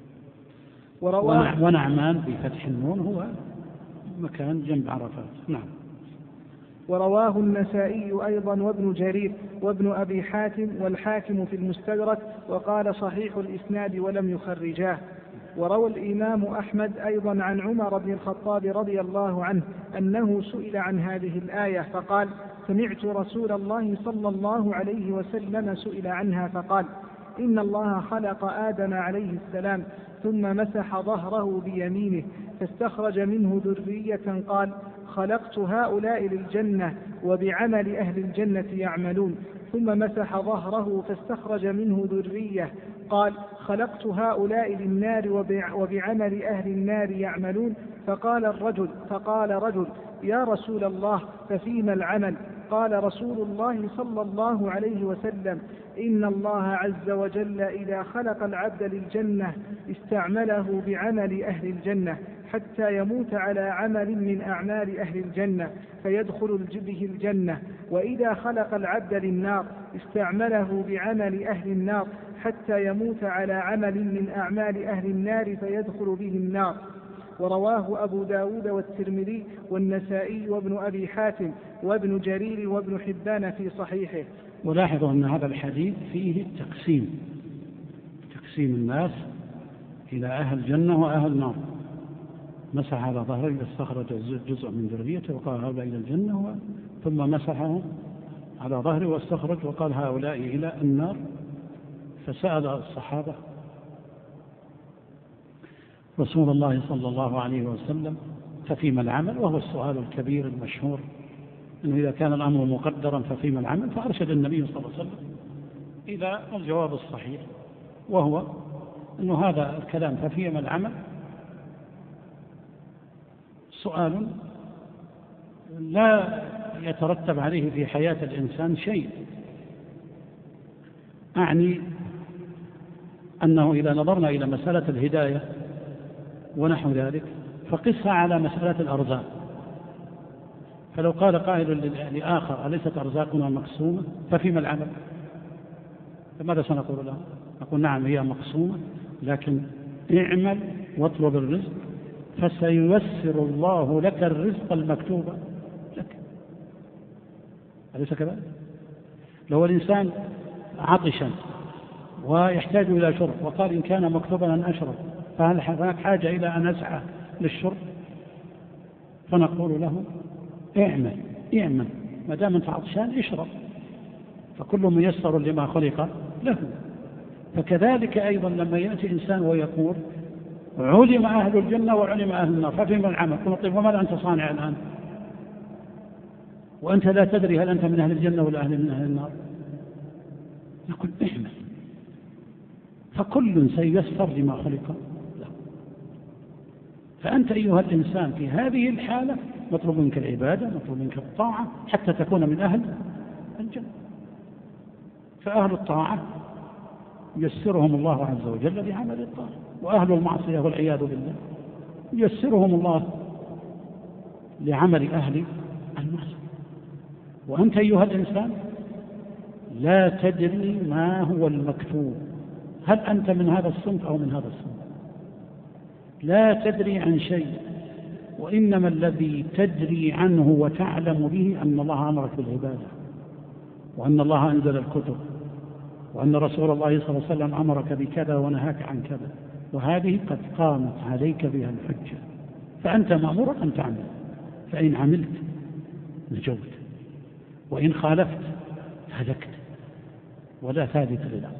ونعمان بفتح النون هو مكان جنب عرفات. نعم. ورواه النسائي أيضا وابن جرير وابن أبي حاتم والحاكم في المستدرك، وقال صحيح الإسناد ولم يخرجاه. وروى الإمام أحمد أيضا عن عمر بن الخطاب رضي الله عنه أنه سئل عن هذه الآية فقال: سمعت رسول الله صلى الله عليه وسلم سئل عنها فقال: إن الله خلق آدم عليه السلام ثم مسح ظهره بيمينه فاستخرج منه ذرية، قال: خلقت هؤلاء للجنة وبعمل أهل الجنة يعملون. ثم مسح ظهره فاستخرج منه ذرية، قال: خلقت هؤلاء للنار وبعمل أهل النار يعملون. فقال رجل: يا رسول الله ففيما العمل؟ قال رسول الله صلى الله عليه وسلم: إن الله عز وجل إذا خلق العبد للجنة استعمله بعمل أهل الجنة حتى يموت على عمل من أعمال أهل الجنة فيدخل به الجنة، وإذا خلق العبد للنار استعمله بعمل أهل النار حتى يموت على عمل من أعمال أهل النار فيدخل به النار. ورواه أبو داود والترمذي والنسائي وابن أبي حاتم وابن جرير وابن حبان في صحيحه. ولاحظوا أن هذا الحديث فيه تقسيم الناس إلى أهل جنة وأهل نار. مسح على ظهره واستخرج جزء من ذريته وقال هؤلاء إلى الجنة، ثم مسحه على ظهره واستخرج وقال هؤلاء إلى النار. فسأل الصحابة رسول الله صلى الله عليه وسلم: ففيما العمل؟ وهو السؤال الكبير المشهور، أنه إذا كان الأمر مقدرا ففيما العمل؟ فأرشد النبي صلى الله عليه وسلم إلى الجواب الصحيح، وهو أنه هذا الكلام ففيما العمل سؤال لا يترتب عليه في حياة الإنسان شيء. أعني أنه إذا نظرنا إلى مسألة الهداية ونحو ذلك فقسها على مسألة الأرزاق. فلو قال قائل لآخر: أليست أرزاقنا مقسومة؟ ففيما العمل؟ فماذا سنقول له؟ نقول: نعم هي مقسومة، لكن اعمل واطلب الرزق فسييسر الله لك الرزق المكتوب لك. أليس كذلك؟ لو الإنسان عطشا ويحتاج إلى شرب وقال: إن كان مكتوبا أن أشرب فهل هناك حاجة إلى أن أسعى للشرب؟ فنقول له: اعمل ما دام أنت عطشان اشرب، فكل ميسر لما خلق له. فكذلك أيضا لما يأتي إنسان ويقول: علم أهل الجنة وعلم أهل النار ففيما العمل؟ طيب وماذا أنت صانع الآن وأنت لا تدري هل أنت من أهل الجنة ولا من أهل النار؟ نقول: اعمل فكل سييسر لما خلق له. فأنت أيها الإنسان في هذه الحالة مطلوب منك العبادة، مطلوب منك الطاعة حتى تكون من أهل الجنة. فأهل الطاعة ييسرهم الله عز وجل لعمل الطاعة، وأهل المعصية والعياذ بالله ييسرهم الله لعمل أهل المعصية. وأنت أيها الإنسان لا تدري ما هو المكتوب، هل أنت من هذا الصنف أو من هذا الصنف؟ لا تدري عن شيء، وإنما الذي تدري عنه وتعلم به أن الله أمرك بالعبادة، وأن الله أنزل الكتب، وأن رسول الله صلى الله عليه وسلم أمرك بكذا ونهاك عن كذا، وهذه قد قامت عليك بها الحجة، فأنت مأمور أن تعمل. فإن عملت نجوت، وإن خالفت هلكت، ولا ثابت للأمر.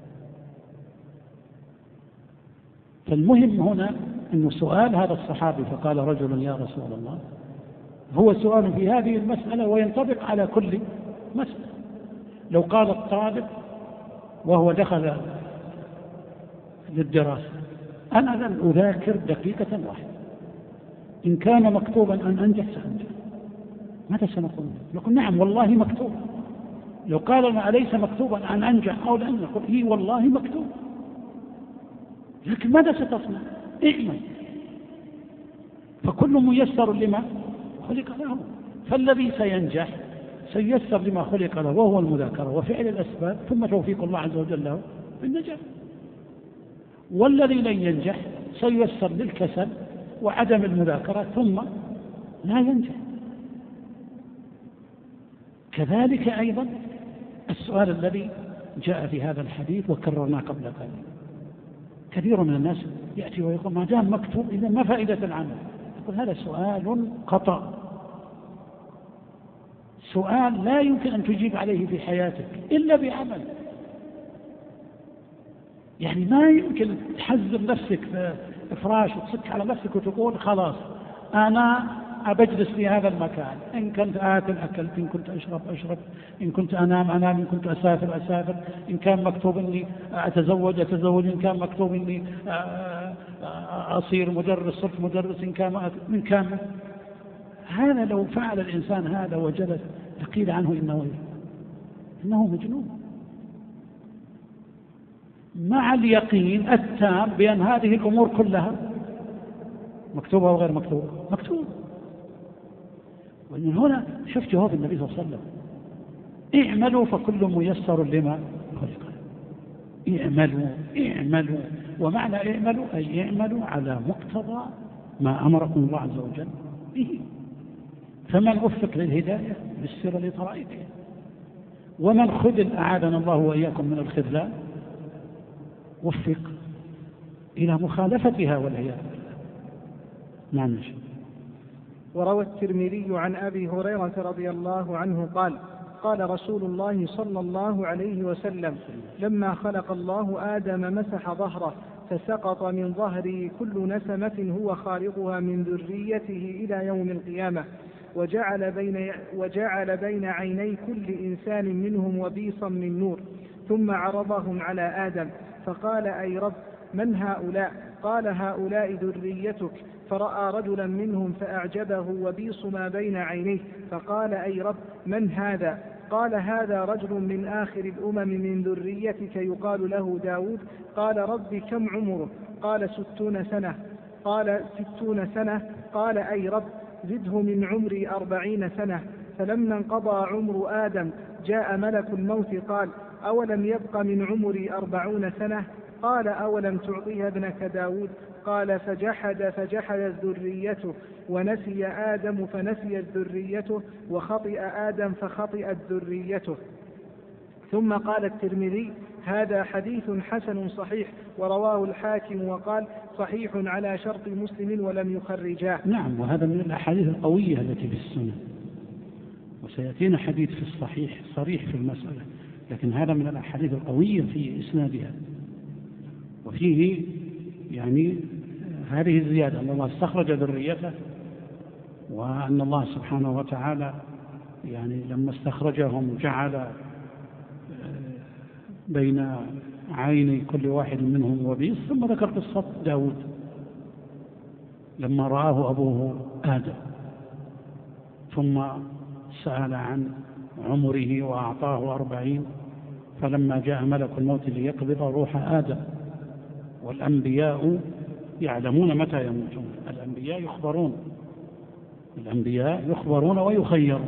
فالمهم هنا أن سؤال هذا الصحابي فقال رجل: يا رسول الله، هو سؤال في هذه المسألة وينطبق على كل مسألة. لو قال الطالب وهو دخل للدراسة: أنا لن أذاكر دقيقة واحدة، إن كان مكتوبا أن أنجح سأنجح، ماذا سنقول؟ نقول: نعم والله مكتوب. لو قال لنا: أليس مكتوبا أن أنجح أو لأن؟ نقول: إيه والله مكتوب. لكن ماذا ستصنع؟ اعمل، فكل ميسر لما خلق له. فالذي سينجح سييسر لما خلق له، وهو المذاكرة وفعل الأسباب ثم توفيق الله عز وجل له بالنجاح. والذي لن ينجح سييسر للكسل وعدم المذاكرة ثم لا ينجح. كذلك أيضا السؤال الذي جاء في هذا الحديث وكررناه قبل قليل: كثير من الناس يأتي ويقول: ما دام مكتوب إذا ما فائدة العمل؟ يقول: هذا سؤال خطأ، سؤال لا يمكن أن تجيب عليه في حياتك إلا بعمل. يعني ما يمكن تحزم نفسك في فراش وتصك على نفسك وتقول: خلاص أنا أبجلس في هذا المكان، إن كنت آكل أكلت، إن كنت أشرب، إن كنت أنام، إن كنت أسافر، إن كان مكتوب إني أتزوج، إن كان مكتوب إني أصير مدرس صرت مدرس، إن كان هذا لو فعل الإنسان هذا وجلس قيل عنه إنه مجنون، مع اليقين التام بأن هذه الأمور كلها مكتوبة وغير مكتوبة، مكتوبة. ومن هنا شفت جواب النبي صلى الله عليه وسلم: اعملوا فكل ميسر لما خلق. اعملوا، ومعنى اعملوا أي اعملوا على مقتضى ما أمركم الله عز وجل به. فمن وفق للهداية يسر لطرائقه، ومن خذل أعاذنا الله وإياكم من الخذلان وفق إلى مخالفتها والعياذ بالله. نعم. وروى الترمذي عن أبي هريرة رضي الله عنه قال: قال رسول الله صلى الله عليه وسلم: لما خلق الله آدم مسح ظهره فسقط من ظهره كل نسمة هو خالقها من ذريته إلى يوم القيامة، وجعل بين عيني كل إنسان منهم وبيصا من نور، ثم عرضهم على آدم فقال: أي رب، من هؤلاء؟ قال: هؤلاء ذريتك. فرأى رجلا منهم فأعجبه وبيص ما بين عينيه، فقال: أي رب، من هذا؟ قال: هذا رجل من آخر الأمم من ذريتك يقال له داود. قال: رب، كم عمره؟ قال: 60 سنة. قال: 60 سنة. قال: أي رب، زده من عمري 40 سنة. فلما انقضى عمر آدم جاء ملك الموت قال: أولم يبق من عمري 40 سنة؟ قال: أولم تعطيها ابنك داود؟ قال: فجحدت ذريته، ونسي آدم فنسيت ذريته، وخطئ آدم فخطئت ذريته. ثم قال الترمذي: هذا حديث حسن صحيح، ورواه الحاكم وقال: صحيح على شرط مسلم ولم يخرجاه. نعم، وهذا من الأحاديث القوية التي في السنة، وسيأتينا حديث في الصحيح صريح في المسألة، لكن هذا من الأحاديث القوية في إسنادها. وفيه يعني هذه الزيادة أن الله استخرج ذريته، وأن الله سبحانه وتعالى يعني لما استخرجهم جعل بين عيني كل واحد منهم وبيص. ثم ذكر قصة داود لما رآه أبوه آدم، ثم سأل عن عمره وأعطاه 40، فلما جاء ملك الموت ليقبض روح آدم. والأنبياء يعلمون متى يموتون، الأنبياء يخبرون ويخيرون،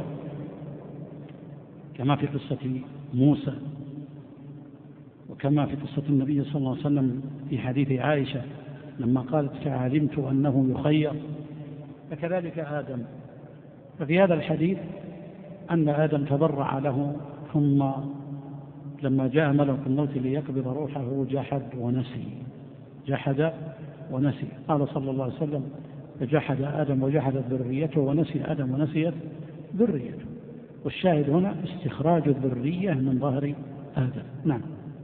كما في قصة موسى، وكما في قصة النبي صلى الله عليه وسلم في حديث عائشة لما قالت: فعلمت أنه يخير. فكذلك آدم. ففي هذا الحديث أن آدم تبرع له، ثم لما جاء ملك الموت ليقبض روحه جحد ونسي. قال صلى الله عليه وسلم: فجحد آدم وجحدت ذريته، ونسي آدم ونسيت ذريته. والشاهد هنا استخراج الذرية من ظهر آدم. نعم.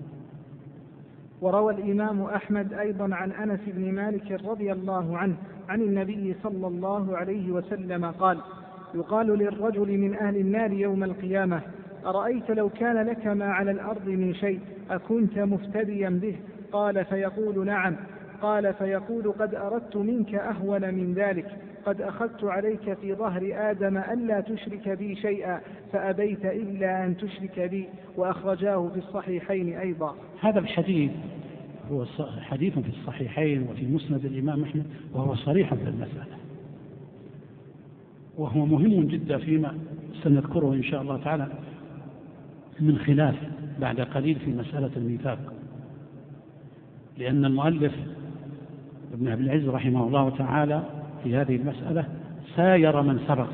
وروى الإمام أحمد أيضا عن أنس بن مالك رضي الله عنه عن النبي صلى الله عليه وسلم قال: يقال للرجل من أهل النار يوم القيامة: أرأيت لو كان لك ما على الأرض من شيء أكنت مفتديا به؟ قال: فيقول: نعم. قال: فيقول: قد أردت منك أهون من ذلك، قد أخذت عليك في ظهر آدم ألا تشرك بي شيئا فأبيت إلا أن تشرك بي. وأخرجاه في الصحيحين أيضا. هذا الحديث هو حديث في الصحيحين وفي مسند الإمام أحمد، وهو صريح في المسألة، وهو مهم جدا فيما سنذكره إن شاء الله تعالى من خلاف بعد قليل في مسألة الميثاق. لأن المؤلف ابن عبد العزيز رحمه الله تعالى في هذه المسألة ساير من سبق،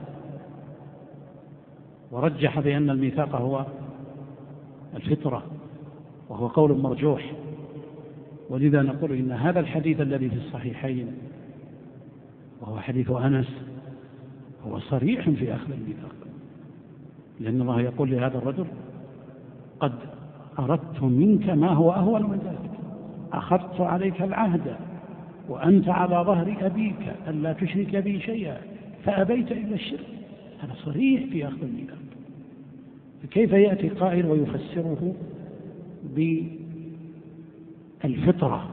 ورجح بأن الميثاق هو الفطرة، وهو قول مرجوح. ولذا نقول إن هذا الحديث الذي في الصحيحين وهو حديث أنس هو صريح في أخذ الميثاق، لأن الله يقول لهذا الرجل: قد أردت منك ما هو أهون من ذلك، أخذت عليك العهد وأنت على ظهر أبيك ألا تشرك بي شيئا فأبيت إلا الشرك. هذا صريح في أخذ الميثاق. فكيف يأتي قائل ويفسره بالفطرة؟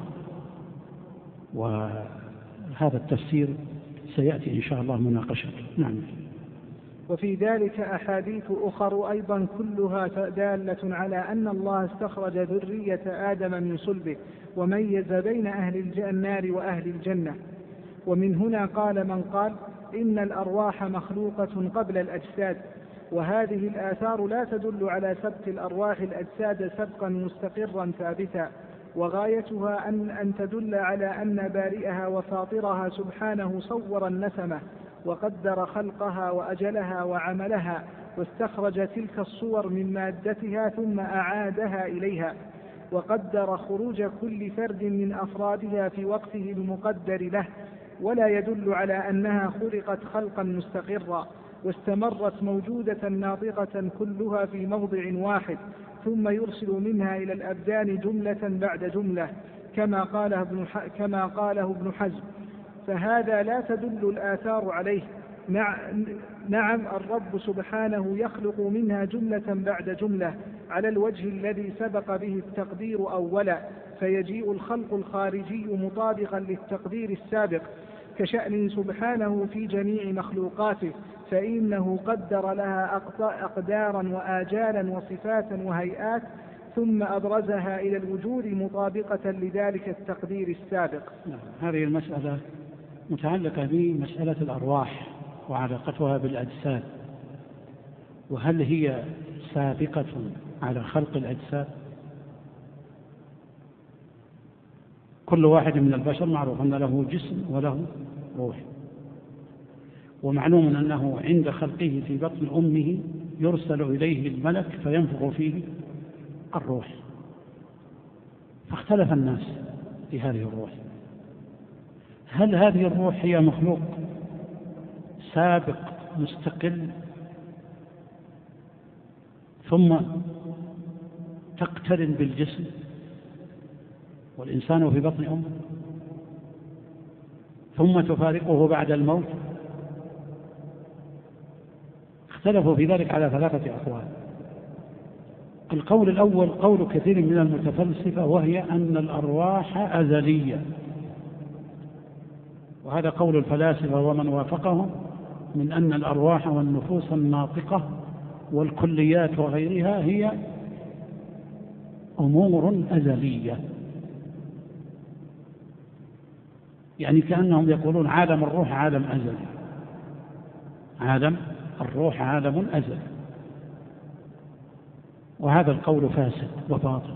وهذا التفسير سيأتي إن شاء الله مناقشته. نعم. وفي ذلك أحاديث أخر أيضا كلها دالة على أن الله استخرج ذرية آدم من صلبه وميز بين أهل النار وأهل الجنة. ومن هنا قال من قال إن الأرواح مخلوقة قبل الأجساد، وهذه الآثار لا تدل على سبق الأرواح الأجساد سبقا مستقرا ثابتا، وغايتها أن تدل على أن بارئها وفاطرها سبحانه صور النسمة وقدر خلقها وأجلها وعملها، واستخرج تلك الصور من مادتها ثم أعادها إليها، وقدر خروج كل فرد من أفرادها في وقته المقدر له، ولا يدل على أنها خلقت خلقا مستقرا واستمرت موجودة ناطقة كلها في موضع واحد، ثم يرسل منها إلى الأبدان جملة بعد جملة كما قاله ابن حزم، فهذا لا تدل الآثار عليه. نعم الرب سبحانه يخلق منها جملة بعد جملة على الوجه الذي سبق به التقدير أولا، فيجيء الخلق الخارجي مطابقا للتقدير السابق كشأنه سبحانه في جميع مخلوقاته، فإنه قدر لها أقدارا وآجالا وصفات وهيئات ثم أبرزها إلى الوجود مطابقة لذلك التقدير السابق. هذه المسألة متعلقة بمسألة الأرواح وعلاقتها بالأجساد، وهل هي سابقة على خلق الأجساد؟ كل واحد من البشر معروف أن له جسم وله روح، ومعلوم أنه عند خلقه في بطن أمه يرسل إليه الملك فينفخ فيه الروح، فاختلف الناس في هذه الروح. هل هذه الروح هي مخلوق سابق مستقل ثم تقترن بالجسم والإنسان في بطن أمه ثم تفارقه بعد الموت؟ اختلفوا في ذلك على 3 أقوال. القول الأول قول كثير من المتفلسفة، وهي أن الأرواح أزلية، وهذا قول الفلاسفة ومن وافقهم، من أن الأرواح والنفوس الناطقة والكليات وغيرها هي أمور أزلية، يعني كأنهم يقولون عالم الروح عالم أزلي، عالم الروح عالم أزلي، وهذا القول فاسد وباطل،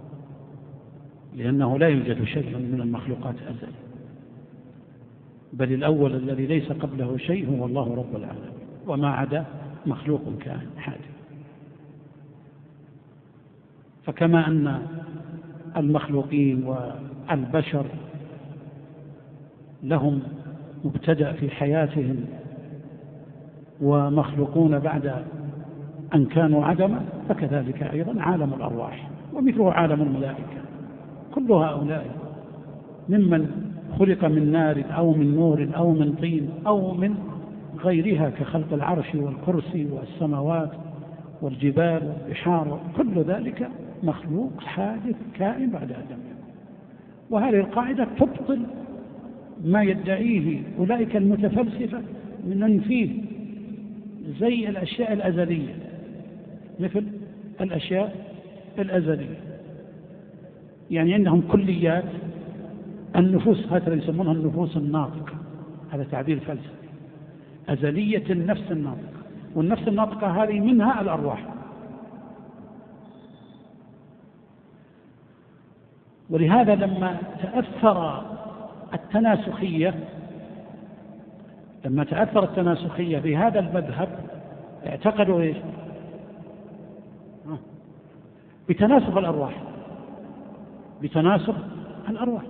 لأنه لا يوجد شيء من المخلوقات أزلي، بل الأول الذي ليس قبله شيء هو الله رب العالمين، وما عدا مخلوق كائن حادث. فكما أن المخلوقين والبشر لهم مبتدأ في حياتهم ومخلوقون بعد أن كانوا عدما، فكذلك أيضا عالم الأرواح، ومثله عالم الملائكة، كل هؤلاء ممن خلق من نار أو من نور أو من طين أو من غيرها كخلق العرش والكرسي والسماوات والجبال والبحار، كل ذلك مخلوق حادث كائن بعد آدم. وهذه القاعدة تبطل ما يدعيه أولئك المتفلسفة من أن فيه زي الأشياء الأزلية، مثل الأشياء الأزلية، يعني عندهم كليات النفوس، هكذا يسمونها النفوس الناطقة، هذا تعبير فلسفي، أزلية النفس الناطقة، والنفس الناطقة هذه منها الأرواح. ولهذا لما تأثر التناسخية بهذا المذهب اعتقدوا ايش؟ بتناسخ الأرواح،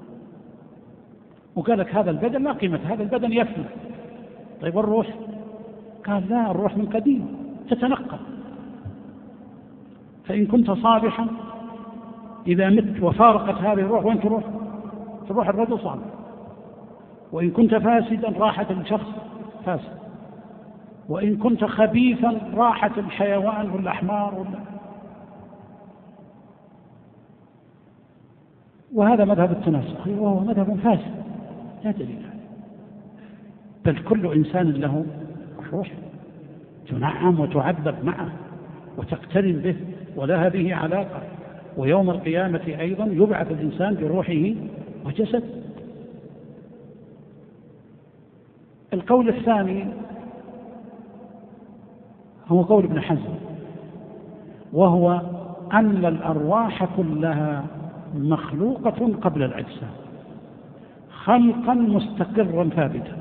وقال لك هذا البدن لا قيمة، هذا البدن يفنى. طيب الروح؟ قال لا، الروح من قديم تتنقل، فإن كنت صالحا إذا مت وفارقت هذه الروح وين تروح؟ تروح الرجل صالح، وإن كنت فاسدا راحت الشخص فاسد، وإن كنت خبيثا راحت الحيوان والأحمار وهذا مذهب التناسخ، وهو مذهب فاسد لا دليل عليه، بل كل إنسان له روح تنعم وتعذب معه وتقترن به ولها به علاقة، ويوم القيامة أيضا يبعث الإنسان بروحه وجسد. القول الثاني هو قول ابن حزم، وهو أن الأرواح كلها مخلوقة قبل الأجسام خلقا مستقرا ثابتا.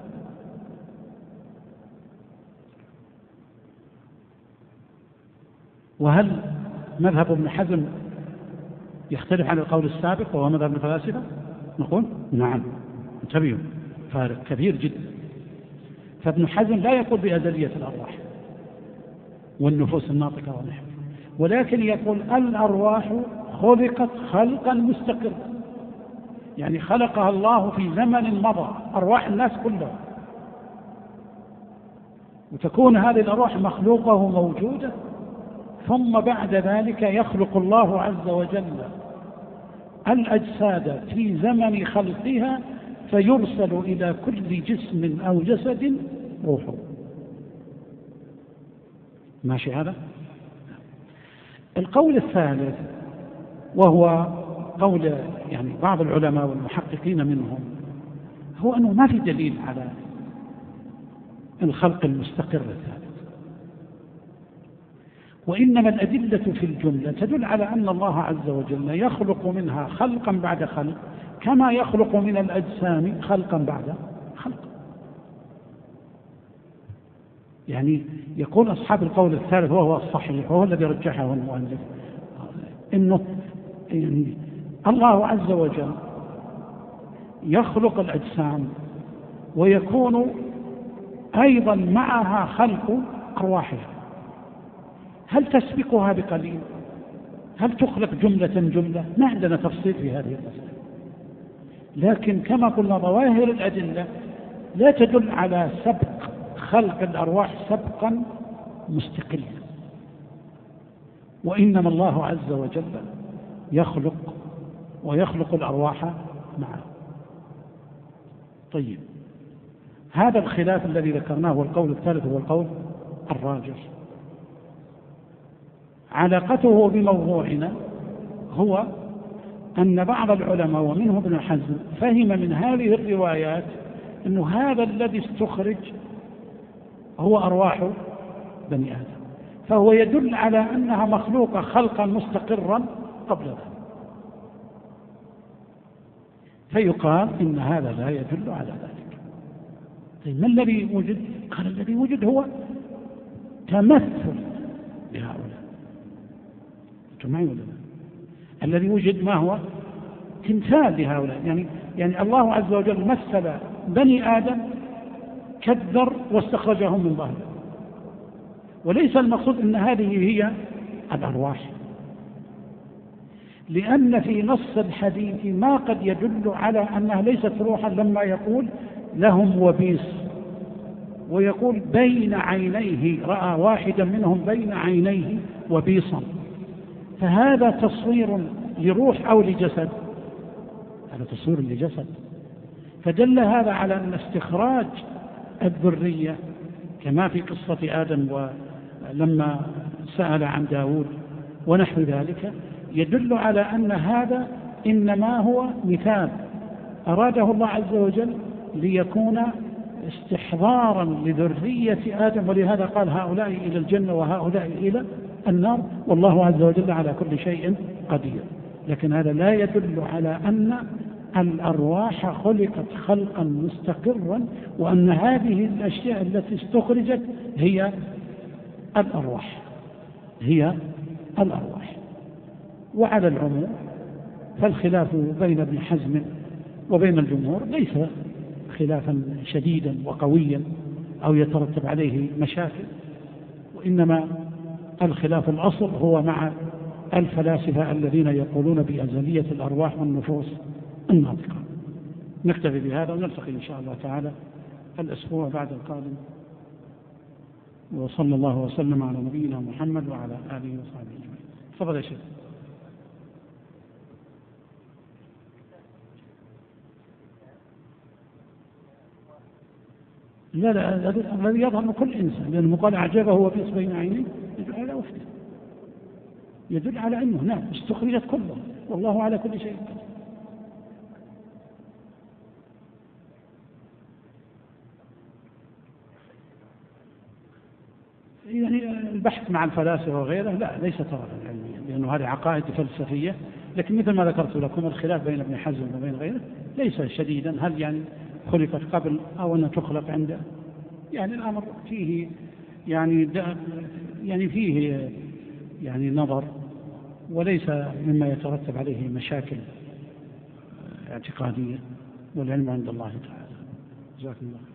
وهل مذهب ابن حزم يختلف عن القول السابق وهو مذهب الفلاسفة؟ نقول نعم، انتبهوا، فارق كبير جدا. فابن حزم لا يقول بأزلية الأرواح والنفوس الناطقة ونحو، ولكن يقول الأرواح خلقت خلقا مستقرا، يعني خلقها الله في زمن مضى، أرواح الناس كلهم، وتكون هذه الأرواح مخلوقة وموجودة، ثم بعد ذلك يخلق الله عز وجل الأجساد في زمن خلقها فيرسل إلى كل جسم أو جسد روحه. ماشي هذا؟ القول الثالث وهو قول يعني بعض العلماء والمحققين منهم، هو أنه ما في دليل على الخلق المستقر الثالث، وإنما الأدلة في الجملة تدل على أن الله عز وجل يخلق منها خلقا بعد خلق كما يخلق من الأجسام خلقا بعد خلق. يعني يقول أصحاب القول الثالث وهو الصحيح وهو الذي رجحه المؤلف، إنه يعني الله عز وجل يخلق الأجسام ويكون أيضا معها خلق أرواحها. هل تسبقها بقليل؟ هل تخلق جملة جملة؟ ما عندنا تفصيل في هذه المسألة، لكن كما قلنا ظواهر الأدلة لا تدل على سبق خلق الأرواح سبقا مستقلا، وإنما الله عز وجل يخلق ويخلق الأرواح معه. طيب، هذا الخلاف الذي ذكرناه والقول الثالث هو القول الراجح. علاقته بموضوعنا هو أن بعض العلماء ومنهم ابن حزم فهم من هذه الروايات أن هذا الذي استخرج هو أرواح بني آدم، فهو يدل على أنها مخلوقة خلقا مستقرا قبل ذلك، فيقال إن هذا لا يدل على ذلك. طيب، ما الذي وجد؟ قال الذي وجد هو تمثل لهؤلاء. أنتم معي ولا لا؟ الذي وجد ما هو؟ تمثال لهؤلاء، يعني الله عز وجل مثل بني آدم كالذر واستخرجهم من ظهره، وليس المقصود أن هذه هي الأرواح، لأن في نص الحديث ما قد يدل على أنها ليست روحا لما يقول لهم وبيص، ويقول بين عينيه رأى واحدا منهم بين عينيه وبيصا، فهذا تصوير لروح أو لجسد؟ هذا تصوير لجسد. فدل هذا على أن استخراج الذرية كما في قصة آدم ولما سأل عن داود ونحو ذلك يدل على أن هذا إنما هو مثال أراده الله عز وجل ليكون استحضارا لذرية آدم، ولهذا قال هؤلاء إلى الجنة وهؤلاء إلى النار، والله عز وجل على كل شيء قدير. لكن هذا لا يدل على أن الأرواح خلقت خلقا مستقرا، وأن هذه الأشياء التي استخرجت هي الأرواح، هي الأرواح. وعلى العموم فالخلاف بين ابن حزم وبين الجمهور ليس خلافا شديدا وقويا أو يترتب عليه مشاكل، وإنما الخلاف الأصل هو مع الفلاسفة الذين يقولون بأزلية الأرواح والنفوس الناطقة. نكتفي بهذا ونلتقي إن شاء الله تعالى الأسبوع بعد القادم، وصلى الله وسلم على نبينا محمد وعلى آله وصحبه أجمعين. تفضل يا شيخ. لا لا، الذي يظهر من كل إنسان، لأنه قال أعجبه في بين عينيه يدل على وفده، يدل على أنه نعم استخرجت كله، والله على كل شيء قدير. يعني البحث مع الفلاسفة وغيره لا، ليس طرفا علميا، لأنه هذه عقائد فلسفية. لكن مثل ما ذكرت لكم الخلاف بين ابن حزم وبين غيره ليس شديدا، هل يعني خلقت قبل أو أن تخلق عنده، يعني الأمر فيه يعني فيه يعني نظر، وليس مما يترتب عليه مشاكل اعتقادية، والعلم عند الله تعالى. جزاكم الله.